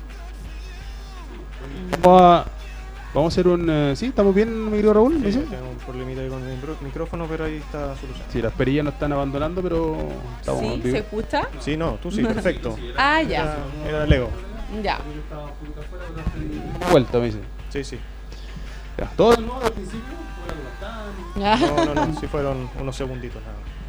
Vamos a, vamos a hacer un... eh, ¿Sí? ¿Estamos bien, mi querido Raúl? ¿Me
Sí,
dice?
tengo un problemita ahí con el micro- micrófono, pero ahí está solucionado.
Sí, las perillas nos están abandonando, pero estamos en
¿Sí?
vivo.
¿Se escucha?
Sí, no, tú sí, perfecto.
Ah, ya.
Era, era Lego.
Ya.
Vuelta, me dice.
Sí, sí.
Ya, todo el modo al principio.
Ya.
No, no, no, sí fueron unos segunditos nada más.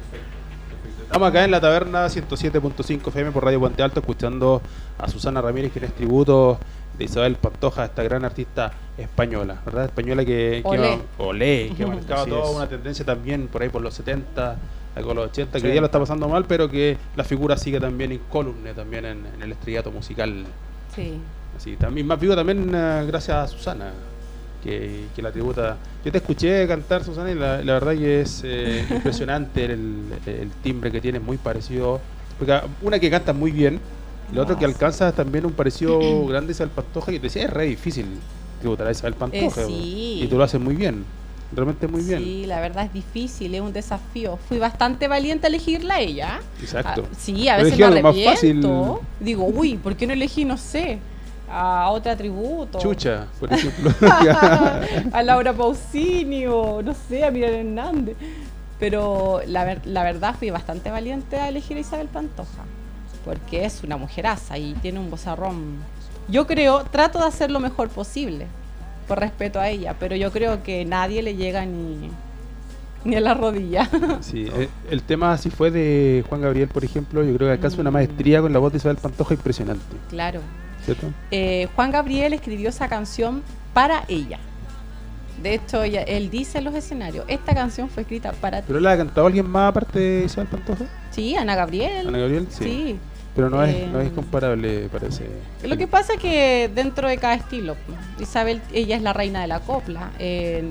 Estamos acá en la taberna ciento siete punto cinco F M por Radio Puente Alto, escuchando a Susana Ramírez, quien es tributo de Isabel Pantoja, esta gran artista española, ¿verdad? Española que, que,
Olé.
olé, que marcaba
Así
toda
es.
una tendencia también por ahí por los setenta, algo por los ochenta, que
Sí.
hoy día lo está pasando mal, pero que la figura sigue también incólume también en, en el estrellato musical.
Sí.
Así, también más vivo también eh, gracias a Susana, que, que la tributa. Yo te escuché cantar, Susana, y la, la verdad que es eh, impresionante el, el timbre que tiene, muy parecido. Porque una que canta muy bien, y la otra que
No, sí.
alcanza también un parecido grande a Isabel Pantoja, y te decía, es re difícil tributar a Isabel Pantoja.
Eh, sí.
Y tú lo haces muy bien, realmente muy bien.
Sí, la verdad es difícil, es un desafío. Fui bastante valiente a elegirla a ella.
Exacto.
Ah, sí, a
Pero
veces me
elegí algo más
arrepiento.
fácil.
Digo, uy, ¿por qué no elegí, no sé, a otra tributo?
Chucha, por ejemplo.
A Laura Pausini o no sé, a Miriam Hernández. Pero la, ver- la verdad fui bastante valiente a elegir a Isabel Pantoja, porque es una mujeraza y tiene un vozarrón. Yo creo, trato de hacer lo mejor posible, por respeto a ella, pero yo creo que nadie le llega ni, ni a la rodilla.
Sí, eh, el tema así fue de Juan Gabriel, por ejemplo. Yo creo que alcanza una maestría con la voz de Isabel Pantoja impresionante,
Claro.
¿cierto?
Eh, Juan Gabriel escribió esa canción para ella. De hecho, ella- él dice en los escenarios, esta canción fue escrita para ti.
¿Pero la ha cantado alguien más aparte de Isabel Pantoja?
Sí, Ana Gabriel.
Ana Gabriel, sí.
Sí.
Pero no,
Eh,
es, no es comparable, parece.
Lo que pasa es que dentro de cada estilo, Isabel, ella es la reina de la copla, eh,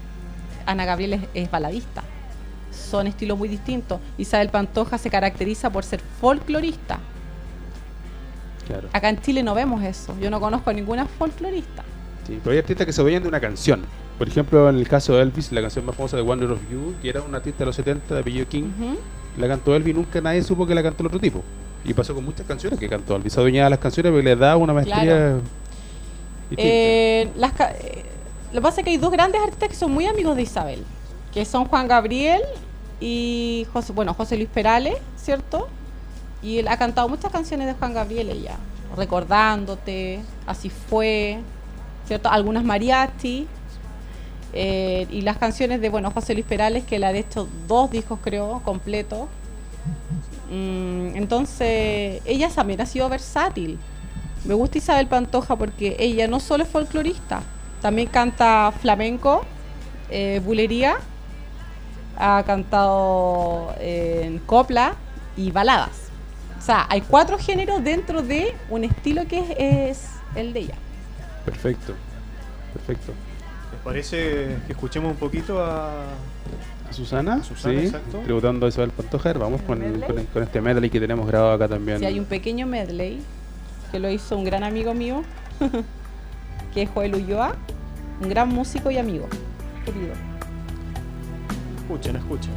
Ana Gabriel es, es baladista, son estilos muy distintos. Isabel Pantoja se caracteriza por ser folclorista.
Claro.
Acá en Chile no vemos eso, yo no conozco a ninguna folclorista.
Sí, pero hay artistas que se adueñan de una canción. Por ejemplo, en el caso de Elvis, la canción más famosa de Wonder of You, que era un artista de los setenta de apellido King,
Ujú.
la cantó Elvis, nunca nadie supo que la cantó el otro tipo. Y pasó con muchas canciones que cantó Elvis. Se adueñaba de las canciones porque le da una maestría
Claro.
distinta.
Eh, las ca- eh, lo que pasa es que hay dos grandes artistas que son muy amigos de Isabel, que son Juan Gabriel y José, bueno, José Luis Perales, ¿cierto? Y él ha cantado muchas canciones de Juan Gabriel ella, Recordándote, Así Fue, ¿cierto? Algunas mariachi. Eh, y las canciones de, bueno, José Luis Perales, que le ha hecho dos discos, creo, completos. Mm, entonces, ella también ha sido versátil. Me gusta Isabel Pantoja porque ella no solo es folclorista, también canta flamenco, eh, bulería, ha cantado eh, en copla y baladas. O sea, hay cuatro géneros dentro de un estilo que es, es el de ella.
Perfecto, perfecto.
¿Les parece que escuchemos un poquito a...
¿A Susana?
Susana,
sí,
exacto.
tributando a Isabel Pantoja. Vamos con,
¿El medley?
con, con este medley que tenemos grabado acá también.
Sí, hay un pequeño medley que lo hizo un gran amigo mío, que es Joel Ulloa, un gran músico y amigo, querido.
Escuchen, escuchen.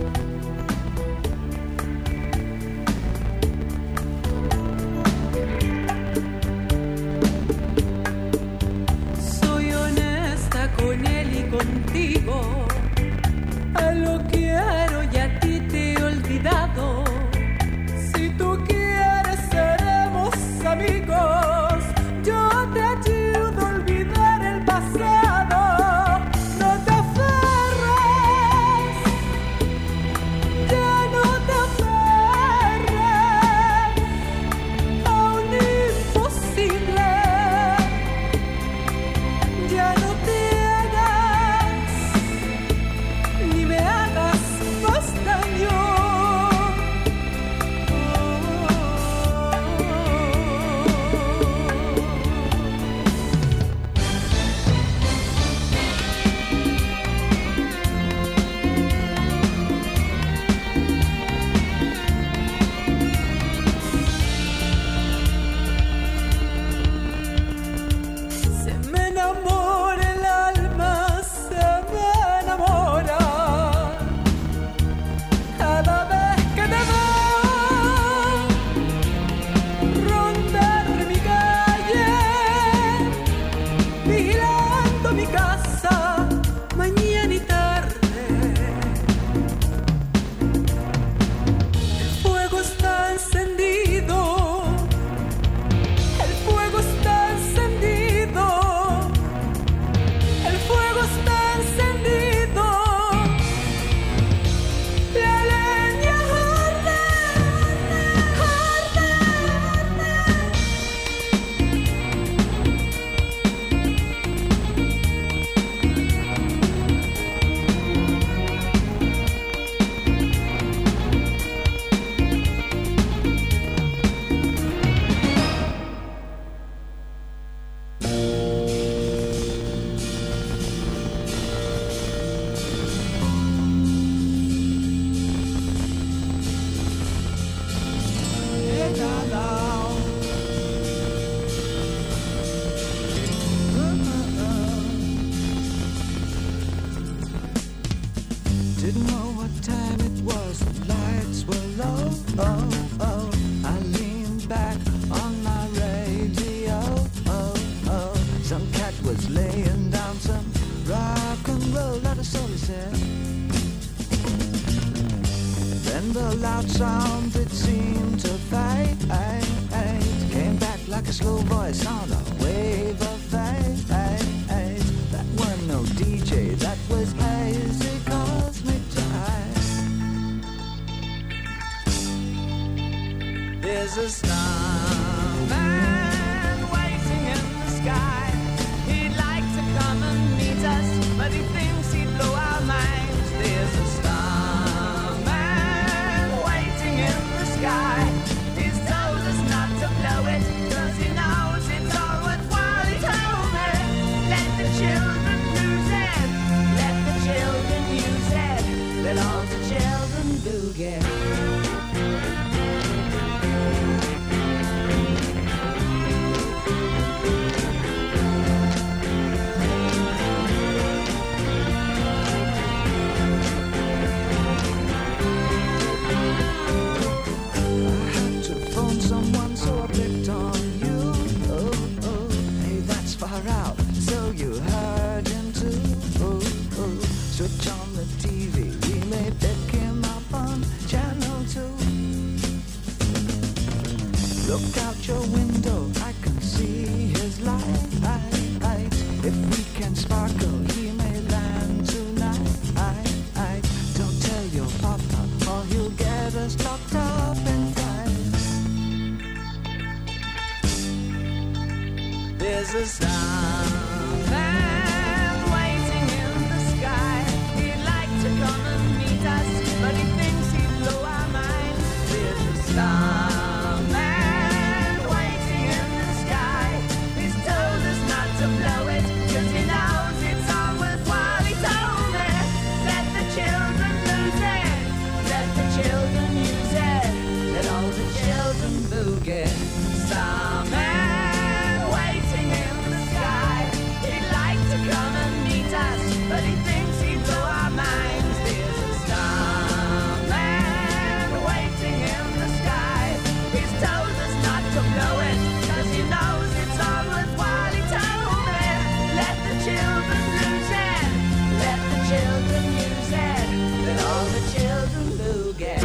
Soy honesta con él y contigo. A lo quiero y a ti te he olvidado. Si tú quieres seremos amigos. Yo te ayudo a olvidar el pasado. No te aferres, ya no te aferres a un imposible. Ya no te hagas ni me hagas más daño. Se me enamora el alma, se me enamora cada vez que te veo rondar mi calle, vigilando mi casa mañana y tarde. El fuego está encendido. El fuego está encendido. El fuego está encendido. La leña arde, arde. Didn't know what time it was, the lights were low. Oh, oh. I leaned back on my radio. Oh, oh. Some cat was laying down some rock and roll, not a soul he said. Then the loud sound it seemed to fade, came back like a slow voice on a wave of fate. That wasn't no D J, that was hazy cosmic jive. There's a starman waiting in the sky. He'd like to come and meet us, but he thinks he'd blow our minds. There's a starman waiting in the sky. He's told us not to blow it, 'cause he knows it's all worthwhile. He told me, let the children lose it, let the children use it, let all the children boogie. There's a starman waiting in the sky. He'd like to come and meet us, but he thinks he'd blow our minds. There's a starman waiting in the sky. He's told us not to blow it, 'cause he knows it's all worthwhile. He told me, let the children lose it, let the children use it, let all the children boogie. Starman waiting in the sky. He'd like to come and meet us, but he thinks he'd blow our minds. There's a starman waiting in the sky. He's told us not to blow it, 'cause he knows it's all worthwhile. He told me, let the children lose it, let the children use it, let all the children boogie.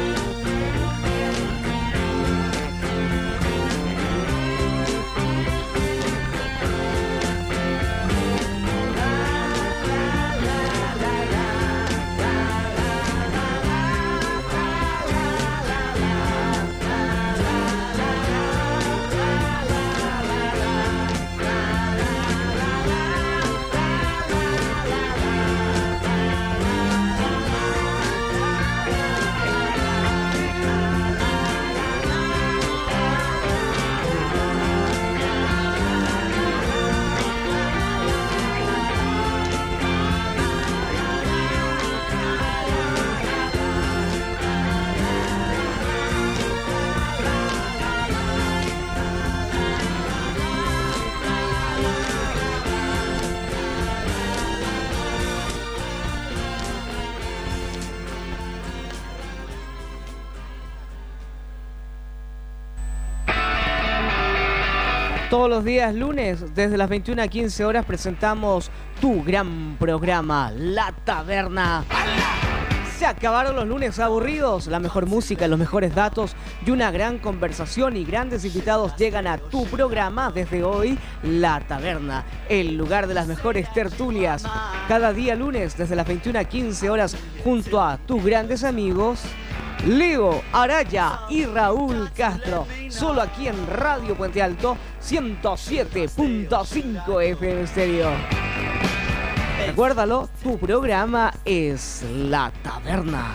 Todos los días lunes, desde las veintiuna a quince horas, presentamos tu gran programa, La Taberna. Se acabaron los lunes aburridos, la mejor música, los mejores datos y una gran conversación y grandes invitados llegan a tu programa desde hoy, La Taberna, el lugar de las mejores tertulias. Cada día lunes, desde las veintiuna a quince horas, junto a tus grandes amigos Leo Araya y Raúl Castro, solo aquí en Radio Puente Alto ciento siete punto cinco F M Stereo. Recuérdalo, tu programa es La Taberna.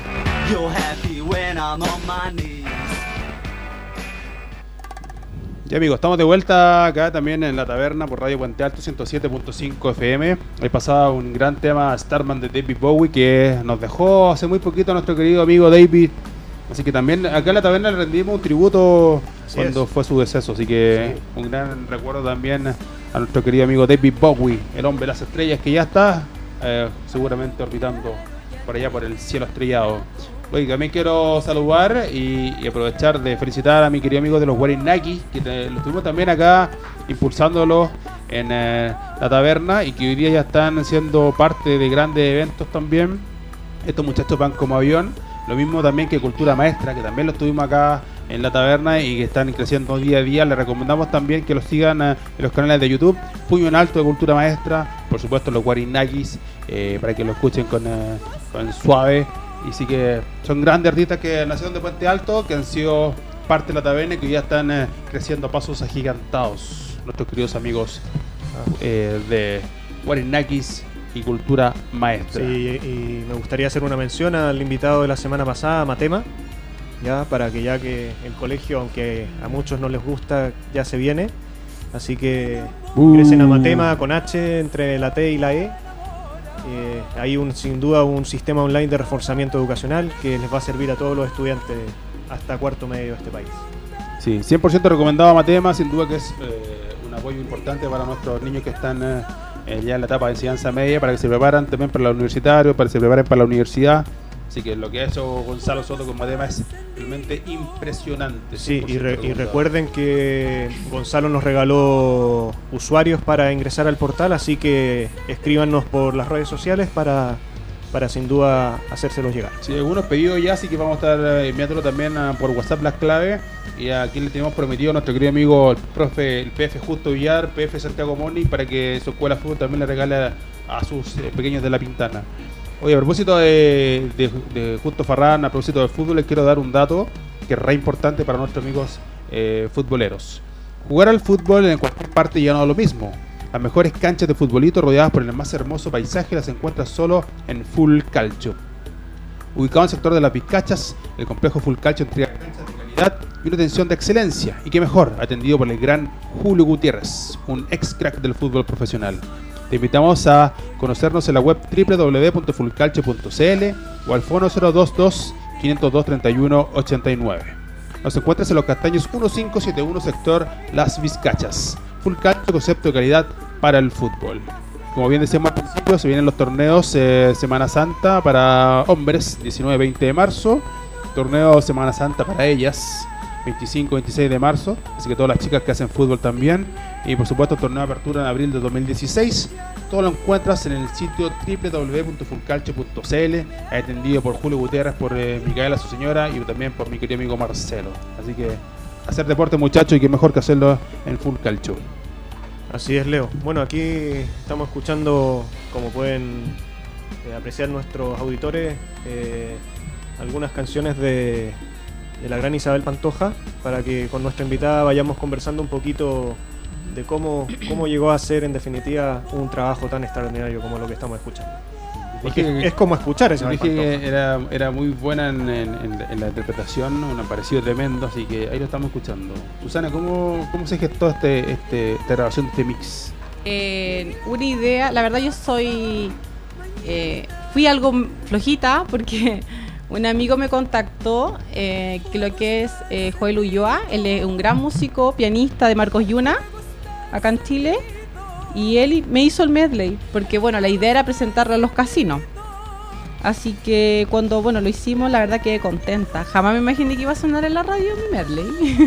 Ya amigos, estamos de vuelta acá también en La Taberna por Radio Puente Alto ciento siete punto cinco F M. Ahí pasaba un gran tema, Starman de David Bowie, que nos dejó hace muy poquito a nuestro querido amigo David. Así que también acá en La Taberna le rendimos un tributo Así cuando es. fue su deceso. Así que sí, un gran recuerdo también a nuestro querido amigo David Bowie, el hombre de las estrellas, que ya está eh, seguramente orbitando por allá por el cielo estrellado. Oye, también quiero saludar y, y aprovechar de felicitar a mi querido amigo de los Warinaki, que te, lo tuvimos también acá impulsándolo en eh, La Taberna y que hoy día ya están siendo parte de grandes eventos también. Estos muchachos van como avión. Lo mismo también que Cultura Maestra, que también lo tuvimos acá en La Taberna y que están creciendo día a día. Les recomendamos también que los sigan eh, en los canales de YouTube. Puño en Alto de Cultura Maestra, por supuesto los Warinakis, eh, para que lo escuchen con, eh, con suave. Y sí que son grandes artistas que nacieron de Puente Alto, que han sido parte de La Taberna y que ya están eh, creciendo a pasos agigantados. Nuestros queridos amigos eh, de Warinakis y Cultura Maestra.
Sí, y me gustaría hacer una mención al invitado de la semana pasada, Matema, ya para que ya que el colegio, aunque a muchos no les gusta, ya se viene, así que uh. ingresen a Matema con H entre la T y la E. Eh, hay un, sin duda un sistema online de reforzamiento educacional que les va a servir a todos los estudiantes hasta cuarto medio de este país.
Sí, cien por ciento recomendado a Matema, sin duda que es eh, un apoyo importante para nuestros niños que están eh, Eh, ya en la etapa de enseñanza media, para que se preparan también para los universitarios, para que se preparen para la universidad. Así que lo que ha hecho Gonzalo Soto con Matema es realmente impresionante.
Sí, y, re, y recuerden que Gonzalo nos regaló usuarios para ingresar al portal, así que escríbanos por las redes sociales para, para sin duda hacérselos llegar.
Sí, algunos pedidos ya, así que vamos a estar enviándolo también a, por WhatsApp las claves. Y aquí le tenemos prometido a nuestro querido amigo el profe, el P F Justo Villar, P F Santiago Moni, para que su escuela de fútbol también le regale a, a sus eh, pequeños de La Pintana. Oye, a propósito de, de, de Justo Farrán, a propósito del fútbol, les quiero dar un dato que es re importante para nuestros amigos eh, futboleros. Jugar al fútbol en cualquier parte ya no es lo mismo. Las mejores canchas de futbolito rodeadas por el más hermoso paisaje las encuentras solo en Full Calcio. Ubicado en el sector de las Vizcachas, el complejo Full Calcio entrega canchas de calidad y una atención de excelencia. Y qué mejor, atendido por el gran Julio Gutiérrez, un ex crack del fútbol profesional. Te invitamos a conocernos en la web doble u doble u doble u punto full calcio punto c l o al fono cero dos dos, quinientos dos, treinta y uno, ochenta y nueve. Nos encuentras en Los Castaños mil quinientos setenta y uno, sector Las Vizcachas. Full Calcio, concepto de calidad para el fútbol. Como bien decíamos al principio, se vienen los torneos eh, Semana Santa para hombres, diecinueve y veinte de marzo. Torneo Semana Santa para ellas, veinticinco y veintiséis de marzo. Así que todas las chicas que hacen fútbol también. Y por supuesto, torneo de apertura en abril de dos mil dieciséis. Todo lo encuentras en el sitio doble u doble u doble u punto full calcio punto c l, atendido por Julio Gutiérrez, por eh, Micaela, su señora, y también por mi querido amigo Marcelo. Así que hacer deporte, muchachos, y qué mejor que hacerlo en Full Calcio.
Así es, Leo. Bueno, aquí estamos escuchando, como pueden eh, apreciar nuestros auditores, eh, algunas canciones de, de la gran Isabel Pantoja, para que con nuestra invitada vayamos conversando un poquito de cómo, cómo llegó a ser en definitiva un trabajo tan extraordinario como lo que estamos escuchando. Es, que, es como escuchar esa
Isabel Pantoja. Era, era muy buena en, en, en, en la interpretación, un parecido tremendo, así que ahí lo estamos escuchando. Susana, ¿cómo, cómo se gestó este, este, esta grabación de este mix?
Eh, una idea, la verdad yo soy... Eh, fui algo flojita porque un amigo me contactó, eh, que lo que es eh, Joel Ulloa, él es un gran músico, pianista de Marcos Yuna, acá en Chile. Y él me hizo el medley, porque bueno, la idea era presentarlo a los casinos. Así que cuando bueno lo hicimos, la verdad quedé contenta. Jamás me imaginé que iba a sonar en la radio mi medley.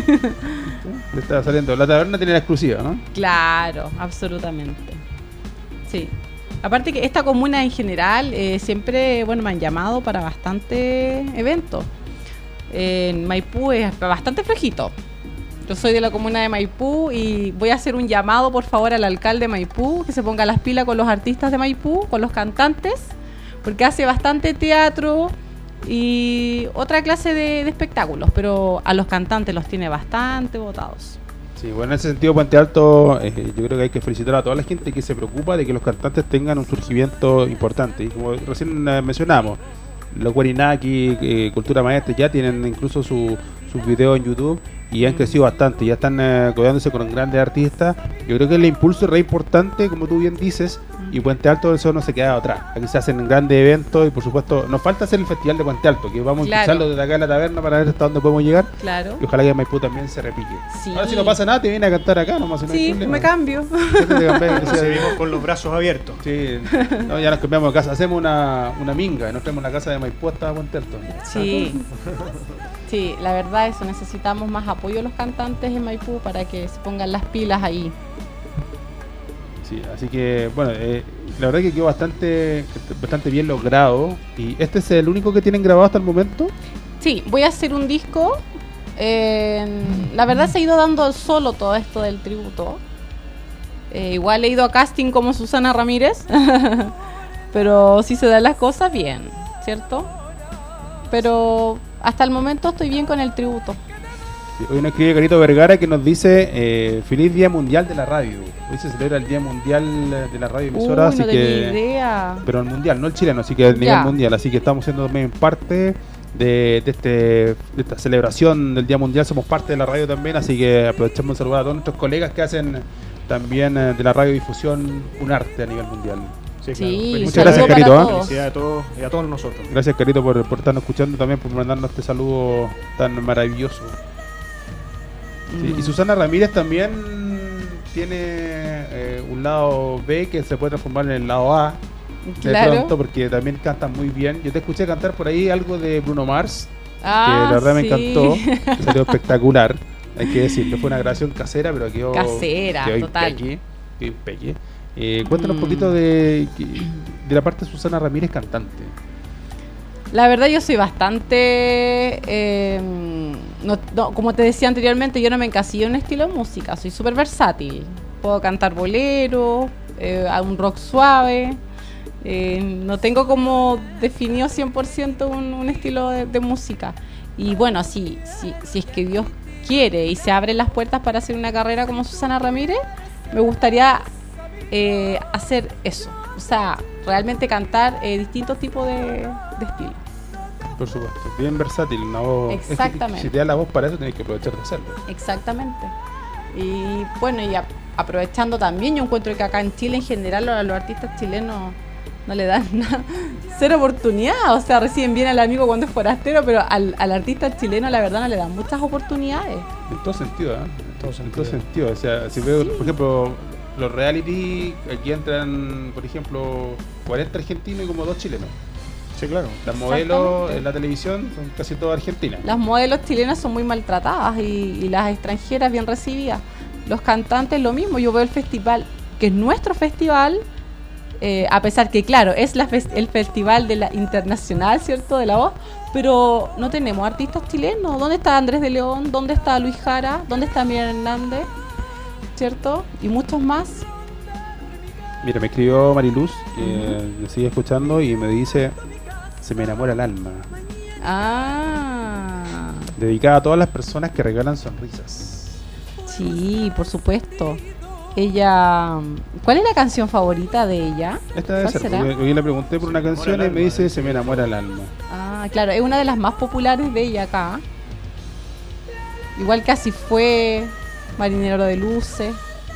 Le estaba saliendo. La taberna tiene la exclusiva, ¿no?
Claro, absolutamente. Sí. Aparte que esta comuna en general, eh, siempre bueno me han llamado para bastantes eventos. Eh, en Maipú es bastante flojito. Yo soy de la comuna de Maipú y voy a hacer un llamado, por favor, al alcalde de Maipú, que se ponga las pilas con los artistas de Maipú, con los cantantes, porque hace bastante teatro y otra clase de, de espectáculos, pero a los cantantes los tiene bastante votados.
Sí, bueno, en ese sentido, Puente Alto, eh, yo creo que hay que felicitar a toda la gente que se preocupa de que los cantantes tengan un surgimiento importante. Y como recién eh, mencionamos, los Guarinaki, eh, Cultura Maestre, ya tienen incluso su, sus videos en YouTube y han crecido bastante, ya están eh, codeándose con grandes artistas. Yo creo que el impulso es re importante, como tú bien dices, y Puente Alto eso no se queda atrás. Aquí se hacen grandes eventos y por supuesto nos falta hacer el festival de Puente Alto, que vamos
Claro.
a impulsarlo desde acá en la taberna para ver hasta dónde podemos llegar.
Claro.
Y ojalá que Maipú también se repique.
Sí.
Ahora si no pasa nada te viene a cantar acá nomás. Si no hay
Sí,
problema.
me cambio.
Sí, te cambias, que sea-
Seguimos con los brazos abiertos.
Sí, no, ya nos cambiamos de casa, hacemos una, una minga, nos traemos la casa de Maipú hasta Puente Alto.
Sí. Sí, la verdad eso, necesitamos más apoyo de los cantantes en Maipú para que se pongan las pilas ahí.
Sí, así que bueno, eh, la verdad que quedó bastante, bastante bien logrado. Y este es el único que tienen grabado hasta el momento.
Sí, voy a hacer un disco. Eh, la verdad se ha ido dando solo todo esto del tributo. Eh, igual he ido a casting como Susana Ramírez, pero si se dan las cosas bien, ¿cierto? Pero hasta el momento estoy bien con el tributo.
Sí, hoy nos escribe Carito Vergara que nos dice eh, feliz Día Mundial de la Radio. Hoy se celebra el Día Mundial de la Radio Emisora,
Uy,
así
no tenía
que
idea.
pero el mundial, no el chileno, así que el nivel
Ya.
mundial, así que estamos siendo también parte de, de, este, de esta celebración del Día Mundial, somos parte de la radio también, así que aprovechamos de saludar a todos nuestros colegas que hacen también eh, de la radiodifusión un arte a nivel mundial.
Sí,
Sí,
claro.
Muchas gracias,
saludo para
Carito, ¿eh?
todos.
Felicidades a todos y a todos nosotros.
Gracias, Carito, por, por estarnos escuchando también, por mandarnos este saludo tan maravilloso. Sí,
Mm.
y Susana Ramírez también tiene eh, un lado B que se puede transformar en el lado A de
Claro.
pronto, porque también cantan muy bien. Yo te escuché cantar por ahí algo de Bruno Mars,
Ah,
que la verdad me
sí.
encantó, salió espectacular, hay que decirlo, fue una grabación casera, pero quedó,
Casera,
quedó
total.
impeque, quedó impeque. Eh, cuéntanos
Mm.
un poquito de, de la parte de Susana Ramírez cantante.
La verdad yo soy bastante, eh, no, no, como te decía anteriormente, yo no me encasillo en un estilo de música, soy súper versátil. Puedo cantar bolero, eh, a un rock suave, eh, no tengo como definido cien por ciento un, un estilo de, de música. Y bueno, si, si, si es que Dios quiere y se abren las puertas para hacer una carrera como Susana Ramírez, me gustaría eh, hacer eso. O sea, realmente cantar eh, distintos tipos de, de estilos.
Por supuesto, bien versátil, una voz.
Exactamente.
Es que si te da la voz para eso, tienes que aprovechar de hacerlo.
Exactamente. Y bueno, y a- aprovechando también, yo encuentro que acá en Chile en general a los artistas chilenos no le dan nada, cero oportunidad. O sea, reciben bien al amigo cuando es forastero, pero al, al artista chileno la verdad no le dan muchas oportunidades.
En todo sentido, ¿eh? En todo, en todo
sentido.
sentido. O sea, si veo, por ejemplo, los reality, aquí entran, por ejemplo, cuarenta argentinos y como dos chilenos.
Sí, claro.
Las modelos
Exactamente.
en la televisión son casi todas argentinas.
Las modelos chilenas son muy maltratadas y, y las extranjeras bien recibidas. Los cantantes lo mismo. Yo veo el festival, que es nuestro festival, eh, a pesar que, claro, es la fes- el festival de la internacional, ¿cierto?, de la voz, pero no tenemos artistas chilenos. ¿Dónde está Andrés de León? ¿Dónde está Luis Jara? ¿Dónde está Miriam Hernández? ¿Cierto? Y muchos más.
Mira, me escribió Mariluz, que me sigue escuchando y me dice: se me enamora el alma.
Ah,
Dedicada a todas las personas que regalan sonrisas.
sí, por supuesto. Ella, ¿cuál es la canción favorita de ella?
Esta debe
¿Cuál
ser,
será?
porque hoy le pregunté por una
Se me
canción
enamora
y
el
me
alma,
dice:
eh.
se me enamora el alma.
Ah, claro, es una de las más populares de ella acá. Igual que así fue Marinero de Luces.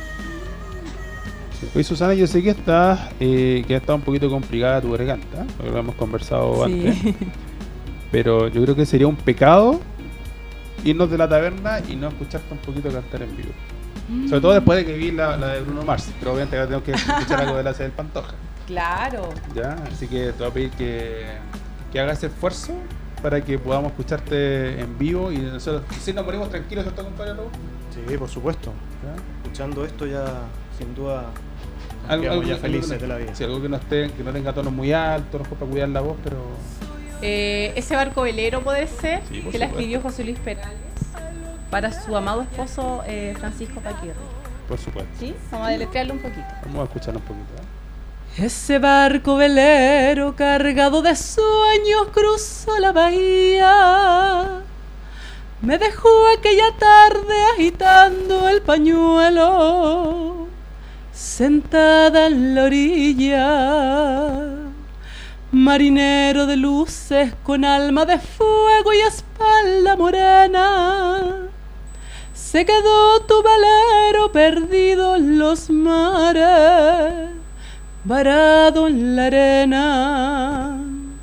Oye, Susana, yo sé que estás, eh, que ha estado un poquito complicada tu garganta, porque lo hemos conversado antes,
Sí.
pero yo creo que sería un pecado irnos de la taberna y no escucharte un poquito cantar en vivo. Sobre todo después de que vi la, la de Bruno Mars, pero obviamente ahora tengo que escuchar algo de la del Pantoja.
Claro.
¿Ya? Así que te voy a pedir que, que hagas esfuerzo para que podamos escucharte en vivo y nosotros, si nos ponemos tranquilos, ¿cierto, compadre Raúl?
Sí, por supuesto.
¿Ya?
Escuchando esto ya, sin duda, nos
Algo,
quedamos
algo-
ya felices
algo que
de
no-
la vida.
sí, algo que no, esté, que no tenga tonos muy altos, no para cuidar la voz, pero...
Eh, ese barco velero puede ser,
Sí, por
que la
supuesto.
escribió José Luis Perales para su amado esposo eh, Francisco Paquirri.
Por supuesto.
¿Sí? Vamos a deletrearlo un poquito.
Vamos a escuchar un poquito. ¿eh?
Ese barco velero cargado de sueños cruzó la bahía. Me dejó aquella tarde agitando el pañuelo, sentada en la orilla. Marinero de luces con alma de fuego y espalda morena, se quedó tu velero perdido en los mares, varado en la arena.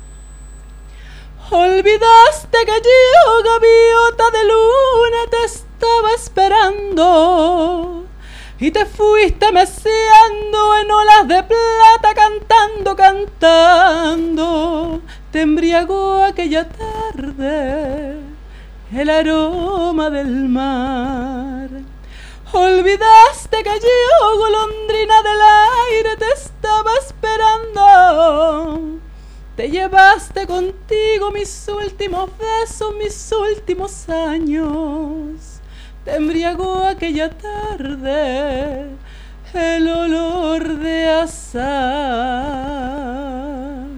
Olvidaste que yo, gaviota de luna, te estaba esperando y te fuiste meciendo en olas de plata, cantando, cantando. Te embriagó aquella tarde el aroma del mar. Olvidaste que yo, golondrina del aire, te estaba esperando. Te llevaste contigo mis últimos besos, mis últimos años. Te embriagó aquella tarde el olor de azahar.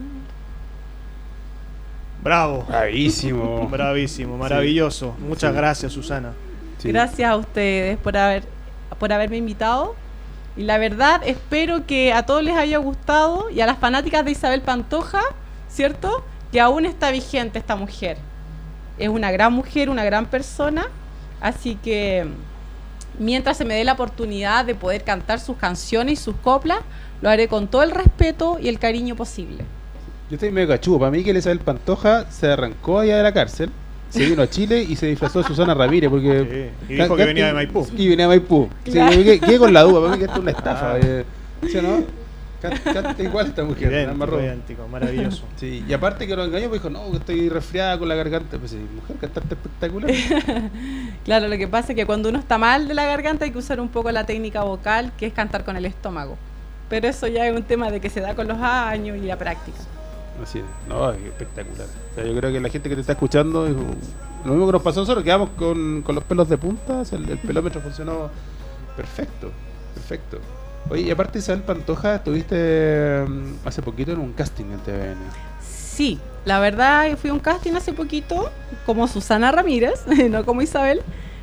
Bravo.
Bravísimo.
Bravísimo, maravilloso. Muchas
Sí.
gracias, Susana.
Sí.
Gracias a ustedes por haber por haberme invitado. Y la verdad, espero que a todos les haya gustado y a las fanáticas de Isabel Pantoja, ¿cierto? Que aún está vigente esta mujer. Es una gran mujer, una gran persona. Así que mientras se me dé la oportunidad de poder cantar sus canciones y sus coplas, lo haré con todo el respeto y el cariño posible.
Yo estoy medio cachudo. Para mí que Isabel Pantoja se arrancó allá de la cárcel, se vino a Chile y se disfrazó de Susana Ramírez porque...
Sí, y dijo que venía de Maipú.
Y venía de Maipú. Sí,
Claro.
yo quedé, quedé con la duda, para mí que esto es una estafa.
Ah.
eh. ¿Sí o no? Can- Canta igual esta mujer. nada más
Idéntico,
robo.
idéntico, maravilloso.
Sí, y aparte que lo engañó, pues dijo, no, que estoy resfriada con la garganta. Pues sí, mujer, cantaste espectacular.
Claro, lo que pasa es que cuando uno está mal de la garganta hay que usar un poco la técnica vocal, que es cantar con el estómago. Pero eso ya es un tema de que se da con los años y la práctica.
Así es. No, es espectacular. O sea, yo creo que la gente que te está escuchando, dijo, lo mismo que nos pasó a nosotros, quedamos con, con los pelos de punta, o sea, el, el pelómetro funcionó perfecto, perfecto. Oye, y aparte Isabel Pantoja, estuviste mm, hace poquito en un casting en T V N.
Sí, la verdad fui a un casting hace poquito como Susana Ramírez, no como Isabel,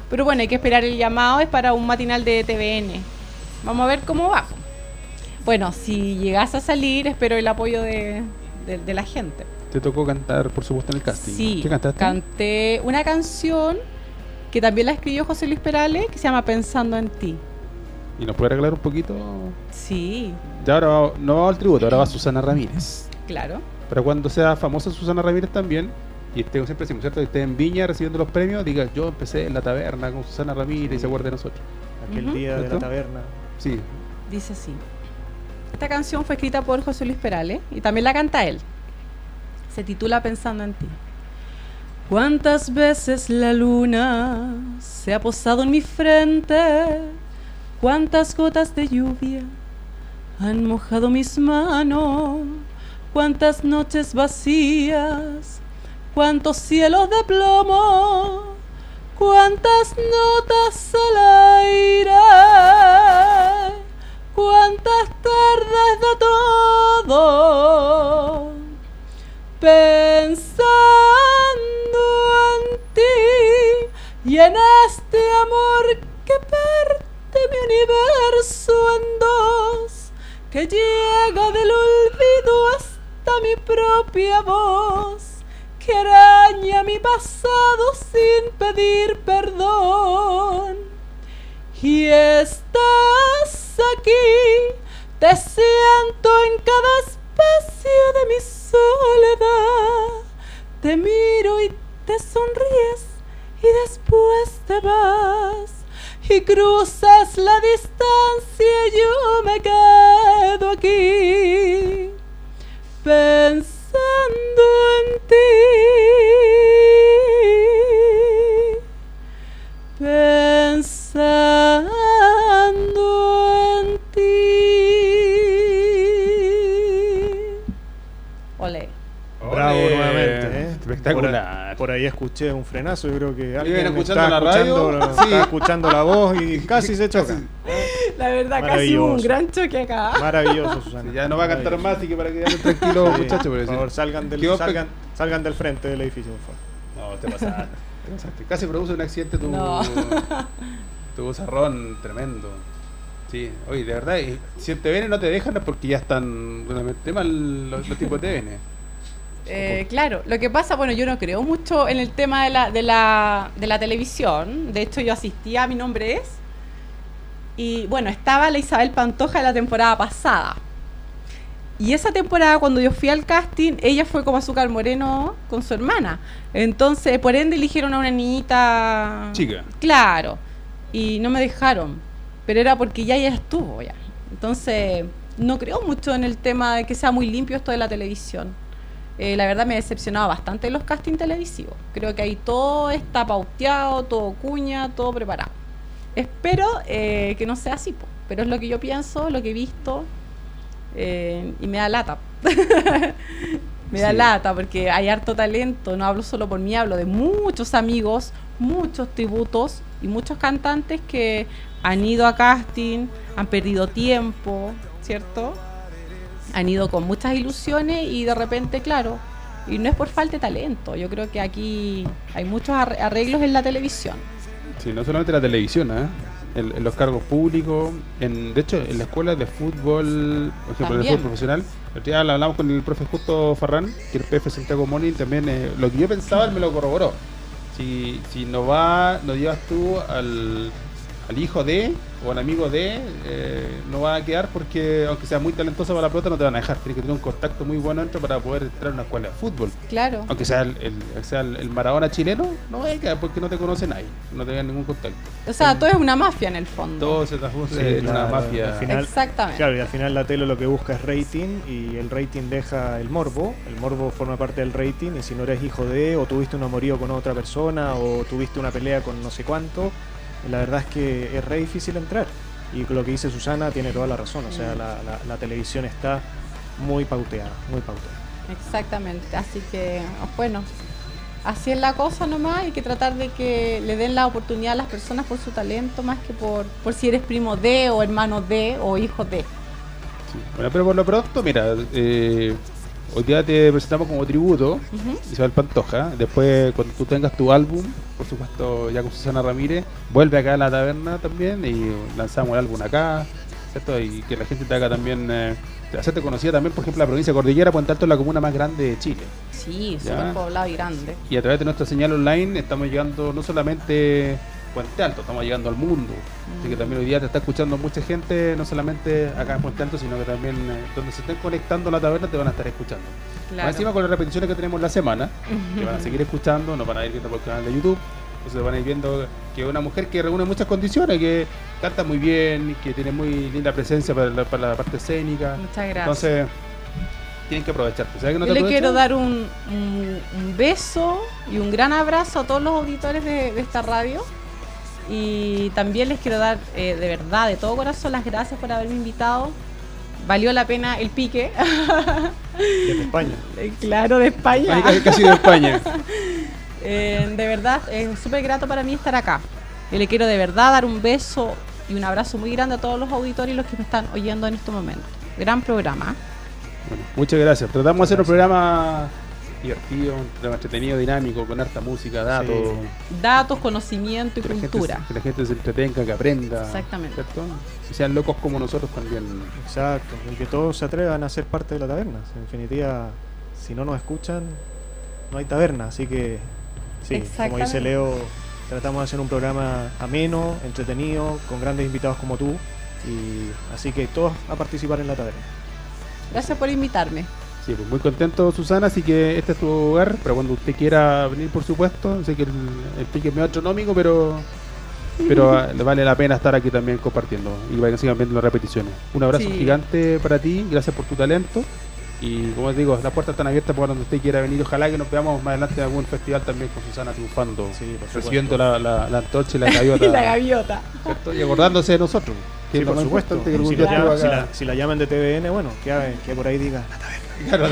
Pero bueno, hay que esperar el llamado, es para un matinal de T V N. Vamos a ver cómo va. Bueno, si llegas a salir, espero el apoyo de, de, de la gente.
Te tocó cantar, por supuesto, en el casting.
Sí,
¿Qué cantaste?
canté una canción que también la escribió José Luis Perales, que se llama Pensando en ti.
¿Y nos puede regalar un poquito?
Sí,
Ya ahora va- no va al tributo, ahora va Susana Ramírez.
claro.
Pero cuando sea famosa Susana Ramírez también, y esté, siempre decimos, ¿cierto? Que esté en Viña recibiendo los premios, diga, yo empecé en la taberna con Susana Ramírez y se acuerde de nosotros.
Aquel
Ujú.
día de la
¿Cierto?
taberna.
Sí.
Dice así. Esta canción fue escrita por José Luis Perales y también la canta él. Se titula Pensando en ti. ¿Cuántas veces la luna se ha posado en mi frente? ¿Cuántas gotas de lluvia han mojado mis manos? ¿Cuántas noches vacías? ¿Cuántos cielos de plomo? ¿Cuántas notas al aire? ¿Cuántas tardes de todo? Pensando en ti y en este amor que parte mi universo en dos, que llega del olvido hasta mi propia voz, que araña mi pasado sin pedir perdón. Y estás aquí, te siento en cada espacio de mi soledad, te miro y te sonríes y después te vas y cruzas la distancia y yo me quedo aquí pensando en ti, pensando en ti. Ole.
Bravo
Ole,
nuevamente, ¿eh?
espectacular.
Por, por ahí escuché un frenazo, yo creo que alguien
escuchando
está
la radio?
escuchando,
Sí.
está escuchando la voz y casi se choca.
La verdad, casi hubo un
Maravilloso.
gran choque acá.
Maravilloso, Susana.
Ya no va a cantar
Maravilloso.
más, así que para que queden tranquilos,
Sí,
muchachos.
por favor, salgan del,
Quedó
salgan, salgan del frente del edificio, por favor.
No, te pasaste. te pasaste. Casi produce un accidente tu,
No.
tu bozarrón tremendo. Sí, oye, de verdad, y si en T V N no te dejan es porque ya están con el tema los, los tipos de T V N.
Eh, claro, lo que pasa, bueno, yo no creo mucho en el tema de la, de la, de la televisión. De hecho, yo asistía a Mi Nombre Es. Y bueno, estaba la Isabel Pantoja de la temporada pasada. Y esa temporada, cuando yo fui al casting, ella fue como Azúcar Moreno con su hermana. Entonces, por ende, eligieron a una niñita...
Chica.
Claro. Y no me dejaron. Pero era porque ya ella estuvo ya. Entonces, no creo mucho en el tema de que sea muy limpio esto de la televisión. Eh, la verdad me ha decepcionado bastante los castings televisivos. Creo que ahí todo está pauteado, todo cuña, todo preparado. Espero eh, que no sea así, po. Pero es lo que yo pienso, lo que he visto, eh, y me da lata. me da
Sí.
lata porque hay harto talento, no hablo solo por mí, hablo de muchos amigos, muchos tributos y muchos cantantes que han ido a casting, han perdido tiempo, ¿cierto? Han ido con muchas ilusiones y de repente, claro, y no es por falta de talento, yo creo que aquí hay muchos arre- arreglos en la televisión.
Sí, no solamente la televisión, ¿eh? En, en los cargos públicos, en, de hecho, en la escuela de fútbol, por ejemplo, en el
También.
fútbol profesional, el otro día hablamos con el profe Justo Farrán, que el P F Santiago Morning, también eh, lo que yo pensaba, él me lo corroboró. Si, si no va, no llevas tú al, al hijo de, o al amigo de, eh, no va a quedar porque, aunque sea muy talentoso para la pelota, no te van a dejar. Tienes que tener un contacto muy bueno dentro para poder entrar a una escuela de fútbol.
Claro.
Aunque sea el, el, sea el, el Maradona chileno, no va a quedar porque no te conoce nadie, no te ningún contacto.
O sea, todo es una mafia en el fondo.
Todo se transforma
Sí,
en
claro,
una mafia.
al final-
Exactamente.
Claro, y al final la tele lo que busca es rating y el rating deja el morbo. El morbo forma parte del rating y si no eres hijo de, o tuviste un amorío con otra persona, o tuviste una pelea con no sé cuánto, la verdad es que es re difícil entrar. Y lo que dice Susana tiene toda la razón. O sea, la, la- la televisión está muy pauteada, muy pauteada.
Exactamente. Así que, bueno, así es la cosa nomás. Hay que tratar de que le den la oportunidad a las personas por su talento, más que por, por si eres primo de, o hermano de, o hijo de.
Sí. Bueno, pero por lo pronto, mira, eh, hoy día te presentamos como tributo,
Ujú.
Isabel Pantoja. Después, cuando tú tengas tu álbum, por supuesto, ya con Susana Ramírez, vuelve acá a la taberna también y lanzamos el álbum acá, ¿cierto? Y que la gente te haga también, eh, hacerte conocida también, por ejemplo, la provincia de Cordillera, Puente Alto es la comuna más grande de Chile.
Sí,
Ya.
súper poblado y grande.
Y a través de nuestra señal online estamos llegando no solamente Puente Alto, estamos llegando al mundo. Así que también hoy día te está escuchando mucha gente, no solamente acá en Puente Alto, sino que también eh, donde se estén conectando a la taberna te van a estar escuchando.
Claro.
Más encima con las repeticiones que tenemos la semana, que van a seguir escuchando, nos van a ir viendo por el canal de YouTube. Entonces van a ir viendo que es una mujer que reúne muchas condiciones, que canta muy bien, que tiene muy linda presencia para la, para la parte escénica.
Muchas gracias.
Entonces, tienen que aprovechar. ¿Sabes que no
Yo
te
le quiero
aprovechan?
dar un, un- un beso y un gran abrazo a todos los auditores de, de esta radio. Y también les quiero dar eh, de verdad, de todo corazón, las gracias por haberme invitado. Valió la pena el pique.
Desde España.
Eh, claro, de España.
Ay, casi- casi de España.
Eh, de verdad, es súper grato para mí estar acá. Y le quiero de verdad dar un beso y un abrazo muy grande a todos los auditores y los que me están oyendo en este momento. Gran programa.
Bueno, muchas gracias. Tratamos de hacer un programa divertido, un programa entretenido, dinámico, con harta música, datos.
Datos, conocimiento y
Que la, gente,
cultura.
se- que la gente se entretenga, que aprenda.
Exactamente.
¿Cierto? Que sean locos como nosotros también.
Exacto. Y que todos se atrevan a ser parte de la taberna. En definitiva, si no nos escuchan, no hay taberna. Así que, sí, como
Exactamente.
dice Leo, tratamos de hacer un programa ameno, entretenido, con grandes invitados como tú. Y así que todos a participar en la taberna.
Gracias por invitarme.
Sí, pues muy contento, Susana, así que este es tu hogar, pero cuando usted quiera venir, por supuesto, sé que el, el pique es medio astronómico, pero pero ah, le vale la pena estar aquí también compartiendo y para que sigan viendo las repeticiones. Un abrazo
Sí.
gigante para ti, gracias por tu talento y como les digo, las puertas están abiertas para cuando usted quiera venir, ojalá que nos veamos más adelante en algún festival también con Susana triunfando,
Sí, por supuesto.
recibiendo la, la, la antorcha y la gaviota,
Y la gaviota.
¿cierto? Y acordándose de nosotros, que
Sí,
es lo
por
más
supuesto.
importante que algún
Si,
día
la,
estuvo
llaman- si
acá.
la- si la llaman de T V N, bueno, que, que por ahí diga la taberna.
Claro,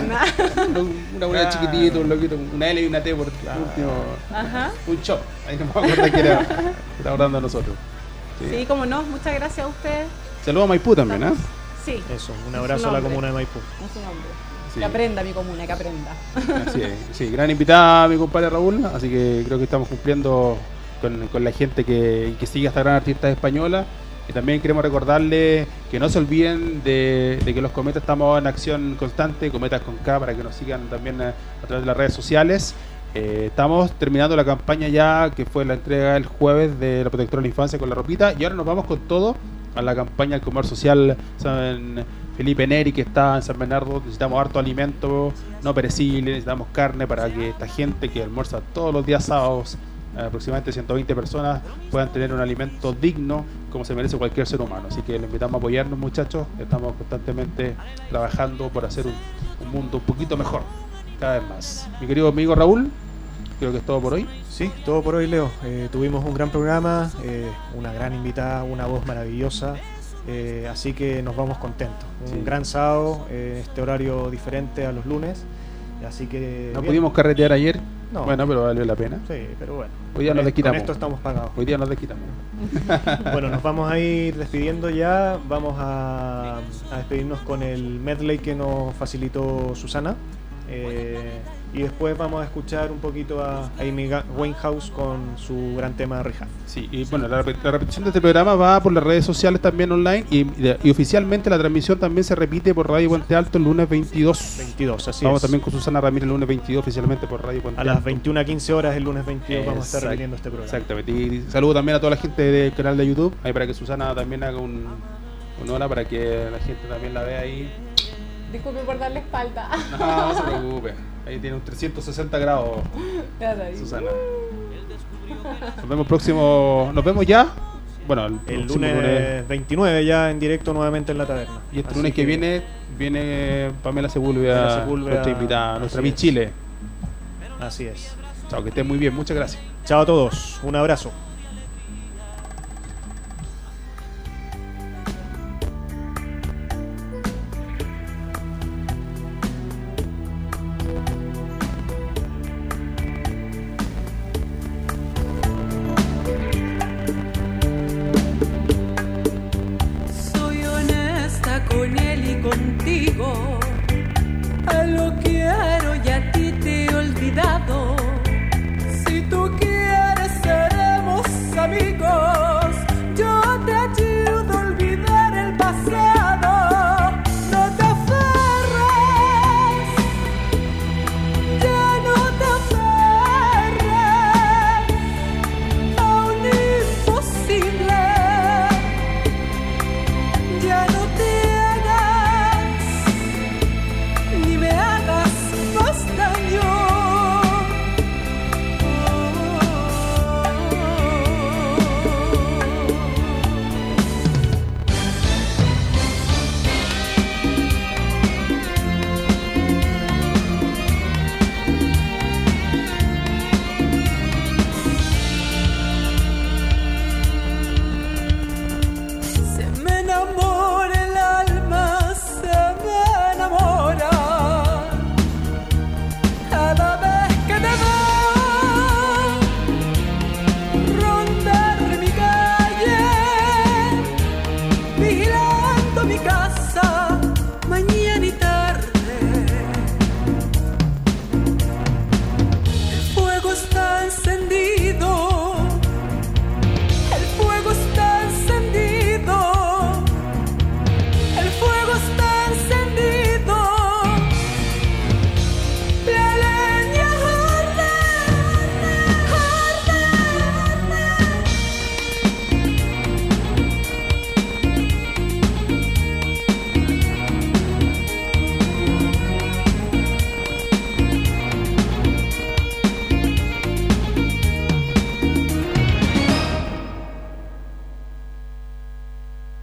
una una
Claro.
chiquitito, un loquito, una L y una T por
Claro.
último.
Ajá.
Un shop. Ahí nos vamos a acordar que era, que estaba hablando a nosotros. Sí.
Sí, como no, muchas gracias a ustedes.
Saludos a Maipú también, ¿eh?
Sí,
Eso, un
Es
abrazo
un
a la
hombre.
comuna de Maipú.
es un hombre.
Sí.
Que aprenda mi comuna, que aprenda.
Así es. Sí, gran invitada mi compadre Raúl, así que creo que estamos cumpliendo con, con la gente que, que sigue a esta gran artista española. Y también queremos recordarle que no se olviden de, de que los Cometas estamos en acción constante, Cometas con K, para que nos sigan también a, a través de las redes sociales. Eh, estamos terminando la campaña ya, que fue la entrega el jueves de la protectora de la infancia con la ropita, y ahora nos vamos con todo a la campaña del comer social. San Felipe Neri, que está en San Bernardo, necesitamos harto alimento no perecible, necesitamos carne para que esta gente que almuerza todos los días sábados, aproximadamente ciento veinte personas, puedan tener un alimento digno como se merece cualquier ser humano. Así que les invitamos a apoyarnos, muchachos. Estamos constantemente trabajando por hacer un, un mundo un poquito mejor, cada vez más. Mi querido amigo Raúl, creo que es todo por hoy.
Sí, todo por hoy, Leo. Eh, tuvimos un gran programa, eh, una gran invitada, una voz maravillosa. eh, así que nos vamos contentos. Un
Sí.
gran sábado, eh, este horario diferente a los lunes. Así que.
No
bien.
pudimos carretear ayer,
No.
bueno, pero valió la pena.
Sí, pero bueno.
Hoy día
Con
nos
e-
desquitamos.
Con esto estamos pagados.
Hoy día nos desquitamos.
Bueno, nos vamos a ir despidiendo ya. Vamos a, a despedirnos con el medley que nos facilitó Susana. Eh, y después vamos a escuchar un poquito a Amy Ga- Winehouse con su gran tema Rehab.
Sí, y bueno, la, rep- la repetición de este programa va por las redes sociales también online y, y oficialmente la transmisión también se repite por Radio Puente Alto el lunes veintidós.
veintidós, así
Vamos
es.
también con Susana Ramírez el lunes veintidós oficialmente por Radio Puente
A
Alto.
las veintiuna a quince horas el lunes veintidós vamos a estar
Exact-
repitiendo este programa.
Exactamente. Y saludo también a toda la gente del canal de YouTube, ahí para que Susana también haga un, un hola para que la gente también la vea ahí.
Disculpe por darle espalda.
No, no se preocupe. Ahí tiene un trescientos sesenta grados, Susana. Nos vemos próximo. Nos vemos ya. Bueno, el,
El
próximo
lunes veintinueve ya en directo nuevamente en la taberna.
Y este
Así
lunes que viene, viene Pamela Sepúlveda,
Pamela Sepúlveda,
nuestra invitada, nuestra
así
Miss
es.
Chile.
Así es.
Chao, que estén muy bien. Muchas gracias.
Chao a todos. Un abrazo.
Soy honesta con él y contigo. A lo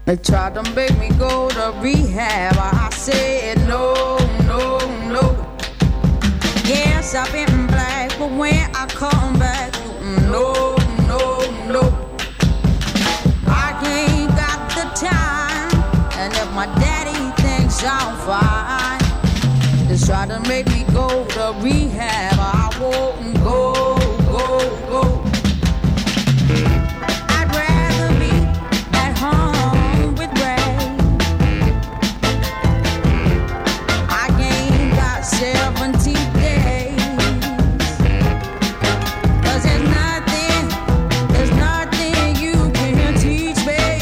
They tried to make me go to rehab. I said no, no, no. Yes, I've been black, but when I come back, no, no, no. I ain't got the time, and if my daddy thinks I'm fine, they try to make me go to rehab. I won't go, go, go. I'd rather be at home with Ray. I ain't got seventy days. 'Cause there's nothing, there's nothing you can teach me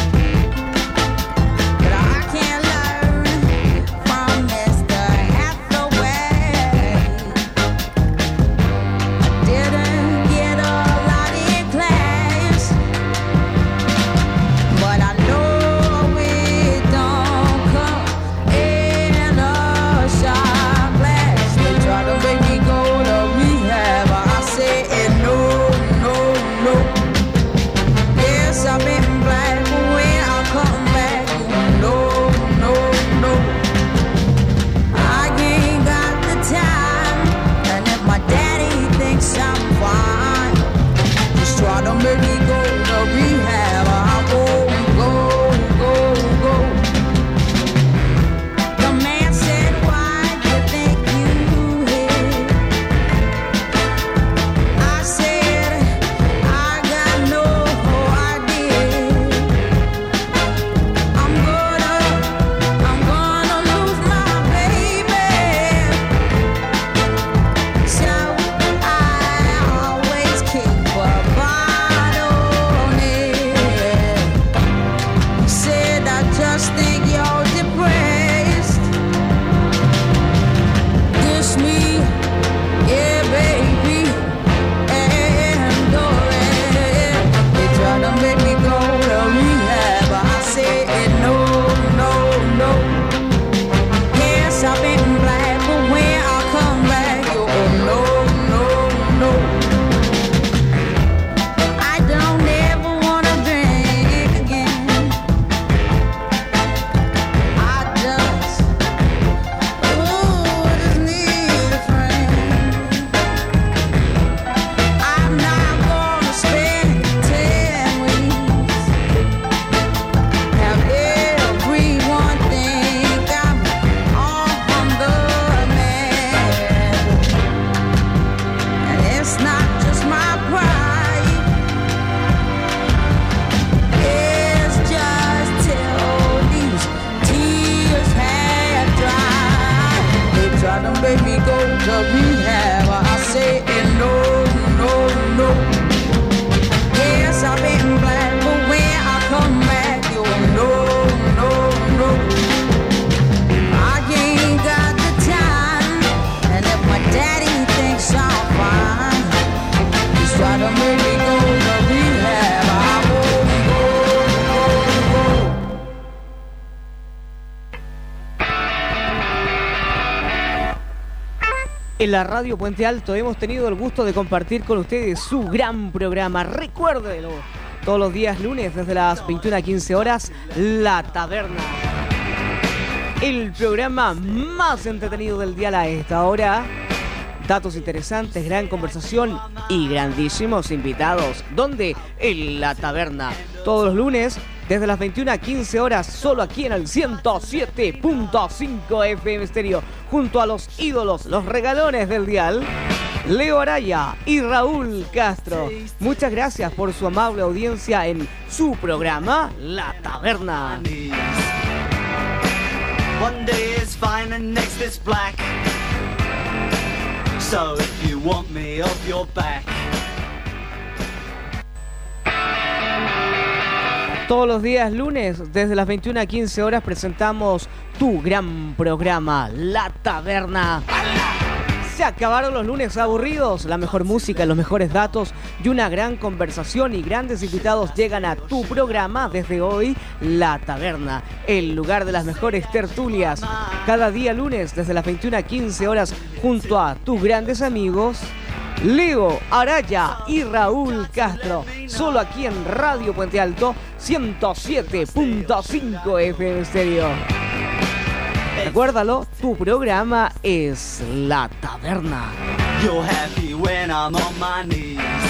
that I can't learn from Mister Hathaway. Didn't get a lot in class, but I know it don't come in a shot glass. They try to make me go to rehab. I said no, no, no. Yes, I've been black, but when I come back, no, no, no. I ain't got the time, and if my daddy thinks I'm fine, just try to make me go to rehab. I won't go, go, go. The man said, why do you think you hit? I said, I got no idea. I'm gonna, I'm gonna lose my baby. So I always keep a bottle on it. He said, I just think you're depressed. Kiss me, yeah, baby, and go ahead. They try to make me go to rehab. I said no, no, no. Yes, I've been black, but when I come back, you oh no, no, no. I don't ever wanna drink again. I just, ooh, just need a friend. I'm not gonna spend ten weeks. Have everyone think I'm on the man. And it's not just my pride. It's just till these tears have dried. They try to make me go to rehab. I say no, no, no. Yes, I've been black, but when I come back, you no, no, no. I ain't got the time, and if my daddy thinks I'm fine, just try to make me go to rehab. I won't go, go, go.
En la radio Puente Alto hemos tenido el gusto de compartir con ustedes su gran programa. Recuérdelo, todos los días lunes desde las veintiuna a quince horas, La Taberna. El programa más entretenido del día a esta hora. Datos interesantes, gran conversación y grandísimos invitados. ¿Dónde? En La Taberna. Todos los lunes desde las veintiuna a quince horas, solo aquí en el ciento siete punto cinco F M Stereo, junto a los ídolos, los regalones del dial, Leo Araya y Raúl Castro. Muchas gracias por su amable audiencia en su programa La Taberna.
One day is fine and next is black. So if you want me off your back.
Todos los días lunes, desde las veintiuna a quince horas, presentamos tu gran programa, La Taberna. Se acabaron los lunes aburridos, la mejor música, los mejores datos y una gran conversación y grandes invitados llegan a tu programa desde hoy, La Taberna, el lugar de las mejores tertulias. Cada día lunes, desde las veintiuna a quince horas, junto a tus grandes amigos, Leo Araya y Raúl Castro, solo aquí en Radio Puente Alto, ciento siete punto cinco F M Stereo. Recuérdalo, tu programa es La Taberna.
You're happy when I'm on my knees.